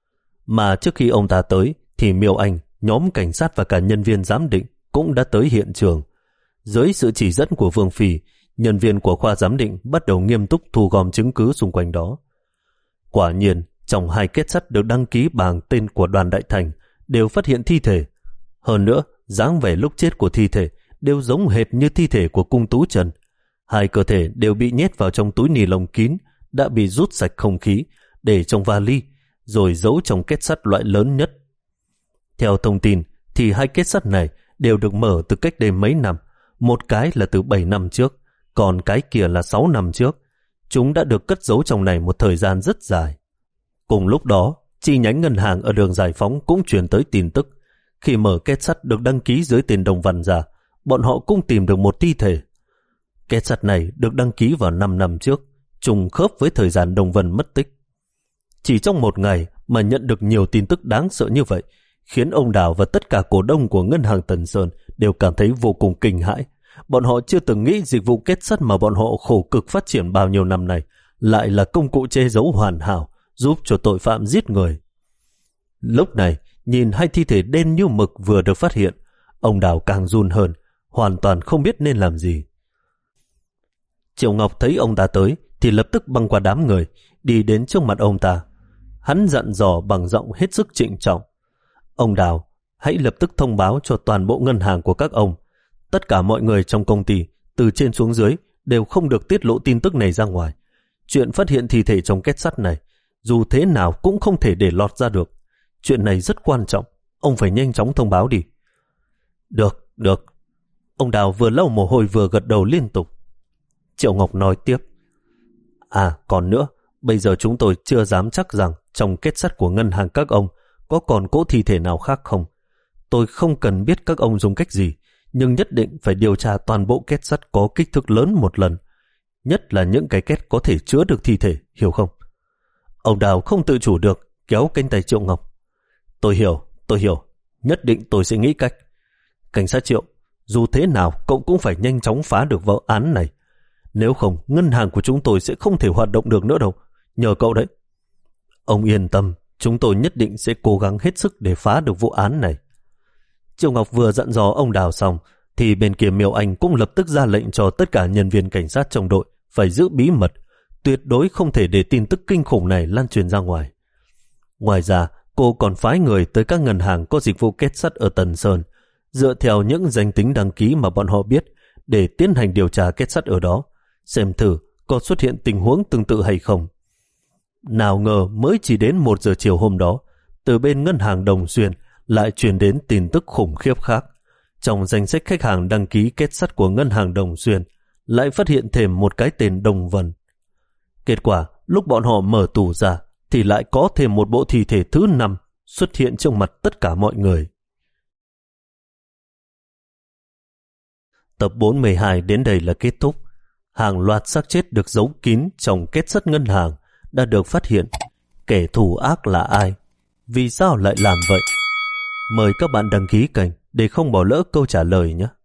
Mà trước khi ông ta tới thì Miêu Anh, nhóm cảnh sát và cả nhân viên giám định cũng đã tới hiện trường. Dưới sự chỉ dẫn của Vương Phi, nhân viên của khoa giám định bắt đầu nghiêm túc thu gom chứng cứ xung quanh đó. Quả nhiên, trong hai kết sắt được đăng ký bằng tên của Đoàn Đại Thành đều phát hiện thi thể. Hơn nữa, dáng vẻ lúc chết của thi thể đều giống hệt như thi thể của Cung Tú Chân. Hai cơ thể đều bị nhét vào trong túi ni lông kín, đã bị rút sạch không khí, để trong vali, rồi giấu trong kết sắt loại lớn nhất. Theo thông tin, thì hai kết sắt này đều được mở từ cách đây mấy năm. Một cái là từ bảy năm trước, còn cái kia là sáu năm trước. Chúng đã được cất giấu trong này một thời gian rất dài. Cùng lúc đó, chi nhánh ngân hàng ở đường Giải Phóng cũng truyền tới tin tức. Khi mở kết sắt được đăng ký dưới tên Đồng Văn ra, bọn họ cũng tìm được một thi thể. Kết sắt này được đăng ký vào năm năm trước, trùng khớp với thời gian Đồng Vân mất tích. Chỉ trong một ngày mà nhận được nhiều tin tức đáng sợ như vậy, khiến ông Đào và tất cả cổ đông của ngân hàng Tần Sơn đều cảm thấy vô cùng kinh hãi. Bọn họ chưa từng nghĩ dịch vụ kết sắt mà bọn họ khổ cực phát triển bao nhiêu năm này lại là công cụ che giấu hoàn hảo, giúp cho tội phạm giết người. Lúc này, nhìn hai thi thể đen như mực vừa được phát hiện, ông Đào càng run hơn, hoàn toàn không biết nên làm gì. Triệu Ngọc thấy ông ta tới thì lập tức băng qua đám người, đi đến trước mặt ông ta. Hắn dặn dò bằng giọng hết sức trịnh trọng. Ông Đào, hãy lập tức thông báo cho toàn bộ ngân hàng của các ông. Tất cả mọi người trong công ty, từ trên xuống dưới, đều không được tiết lộ tin tức này ra ngoài. Chuyện phát hiện thi thể trong két sắt này, dù thế nào cũng không thể để lọt ra được. Chuyện này rất quan trọng, ông phải nhanh chóng thông báo đi. Được, được. Ông Đào vừa lau mồ hôi vừa gật đầu liên tục. Triệu Ngọc nói tiếp. À, còn nữa, bây giờ chúng tôi chưa dám chắc rằng trong két sắt của ngân hàng các ông có còn cỗ thi thể nào khác không. Tôi không cần biết các ông dùng cách gì, nhưng nhất định phải điều tra toàn bộ két sắt có kích thước lớn một lần. Nhất là những cái két có thể chứa được thi thể, hiểu không? Ông Đào không tự chủ được, kéo cánh tay Triệu Ngọc. Tôi hiểu, tôi hiểu. Nhất định tôi sẽ nghĩ cách. Cảnh sát Triệu, dù thế nào cậu cũng phải nhanh chóng phá được vụ án này. Nếu không, ngân hàng của chúng tôi sẽ không thể hoạt động được nữa đâu. Nhờ cậu đấy. Ông yên tâm, chúng tôi nhất định sẽ cố gắng hết sức để phá được vụ án này. Triệu Ngọc vừa dặn dò ông Đào xong, thì bên kia Miêu Anh cũng lập tức ra lệnh cho tất cả nhân viên cảnh sát trong đội phải giữ bí mật, tuyệt đối không thể để tin tức kinh khủng này lan truyền ra ngoài. Ngoài ra, cô còn phái người tới các ngân hàng có dịch vụ két sắt ở Tần Sơn, dựa theo những danh tính đăng ký mà bọn họ biết để tiến hành điều tra két sắt ở đó, xem thử có xuất hiện tình huống tương tự hay không. Nào ngờ mới chỉ đến một giờ chiều hôm đó, từ bên ngân hàng Đồng Xuyên lại truyền đến tin tức khủng khiếp khác. Trong danh sách khách hàng đăng ký két sắt của ngân hàng Đồng Xuyên lại phát hiện thêm một cái tên Đồng Vân. Kết quả, lúc bọn họ mở tủ ra thì lại có thêm một bộ thi thể thứ năm xuất hiện trước mặt tất cả mọi người. Tập bốn mươi hai đến đây là kết thúc. Hàng loạt xác chết được giấu kín trong két sắt ngân hàng đã được phát hiện. Kẻ thù ác là ai? Vì sao lại làm vậy? Mời các bạn đăng ký kênh để không bỏ lỡ câu trả lời nhé.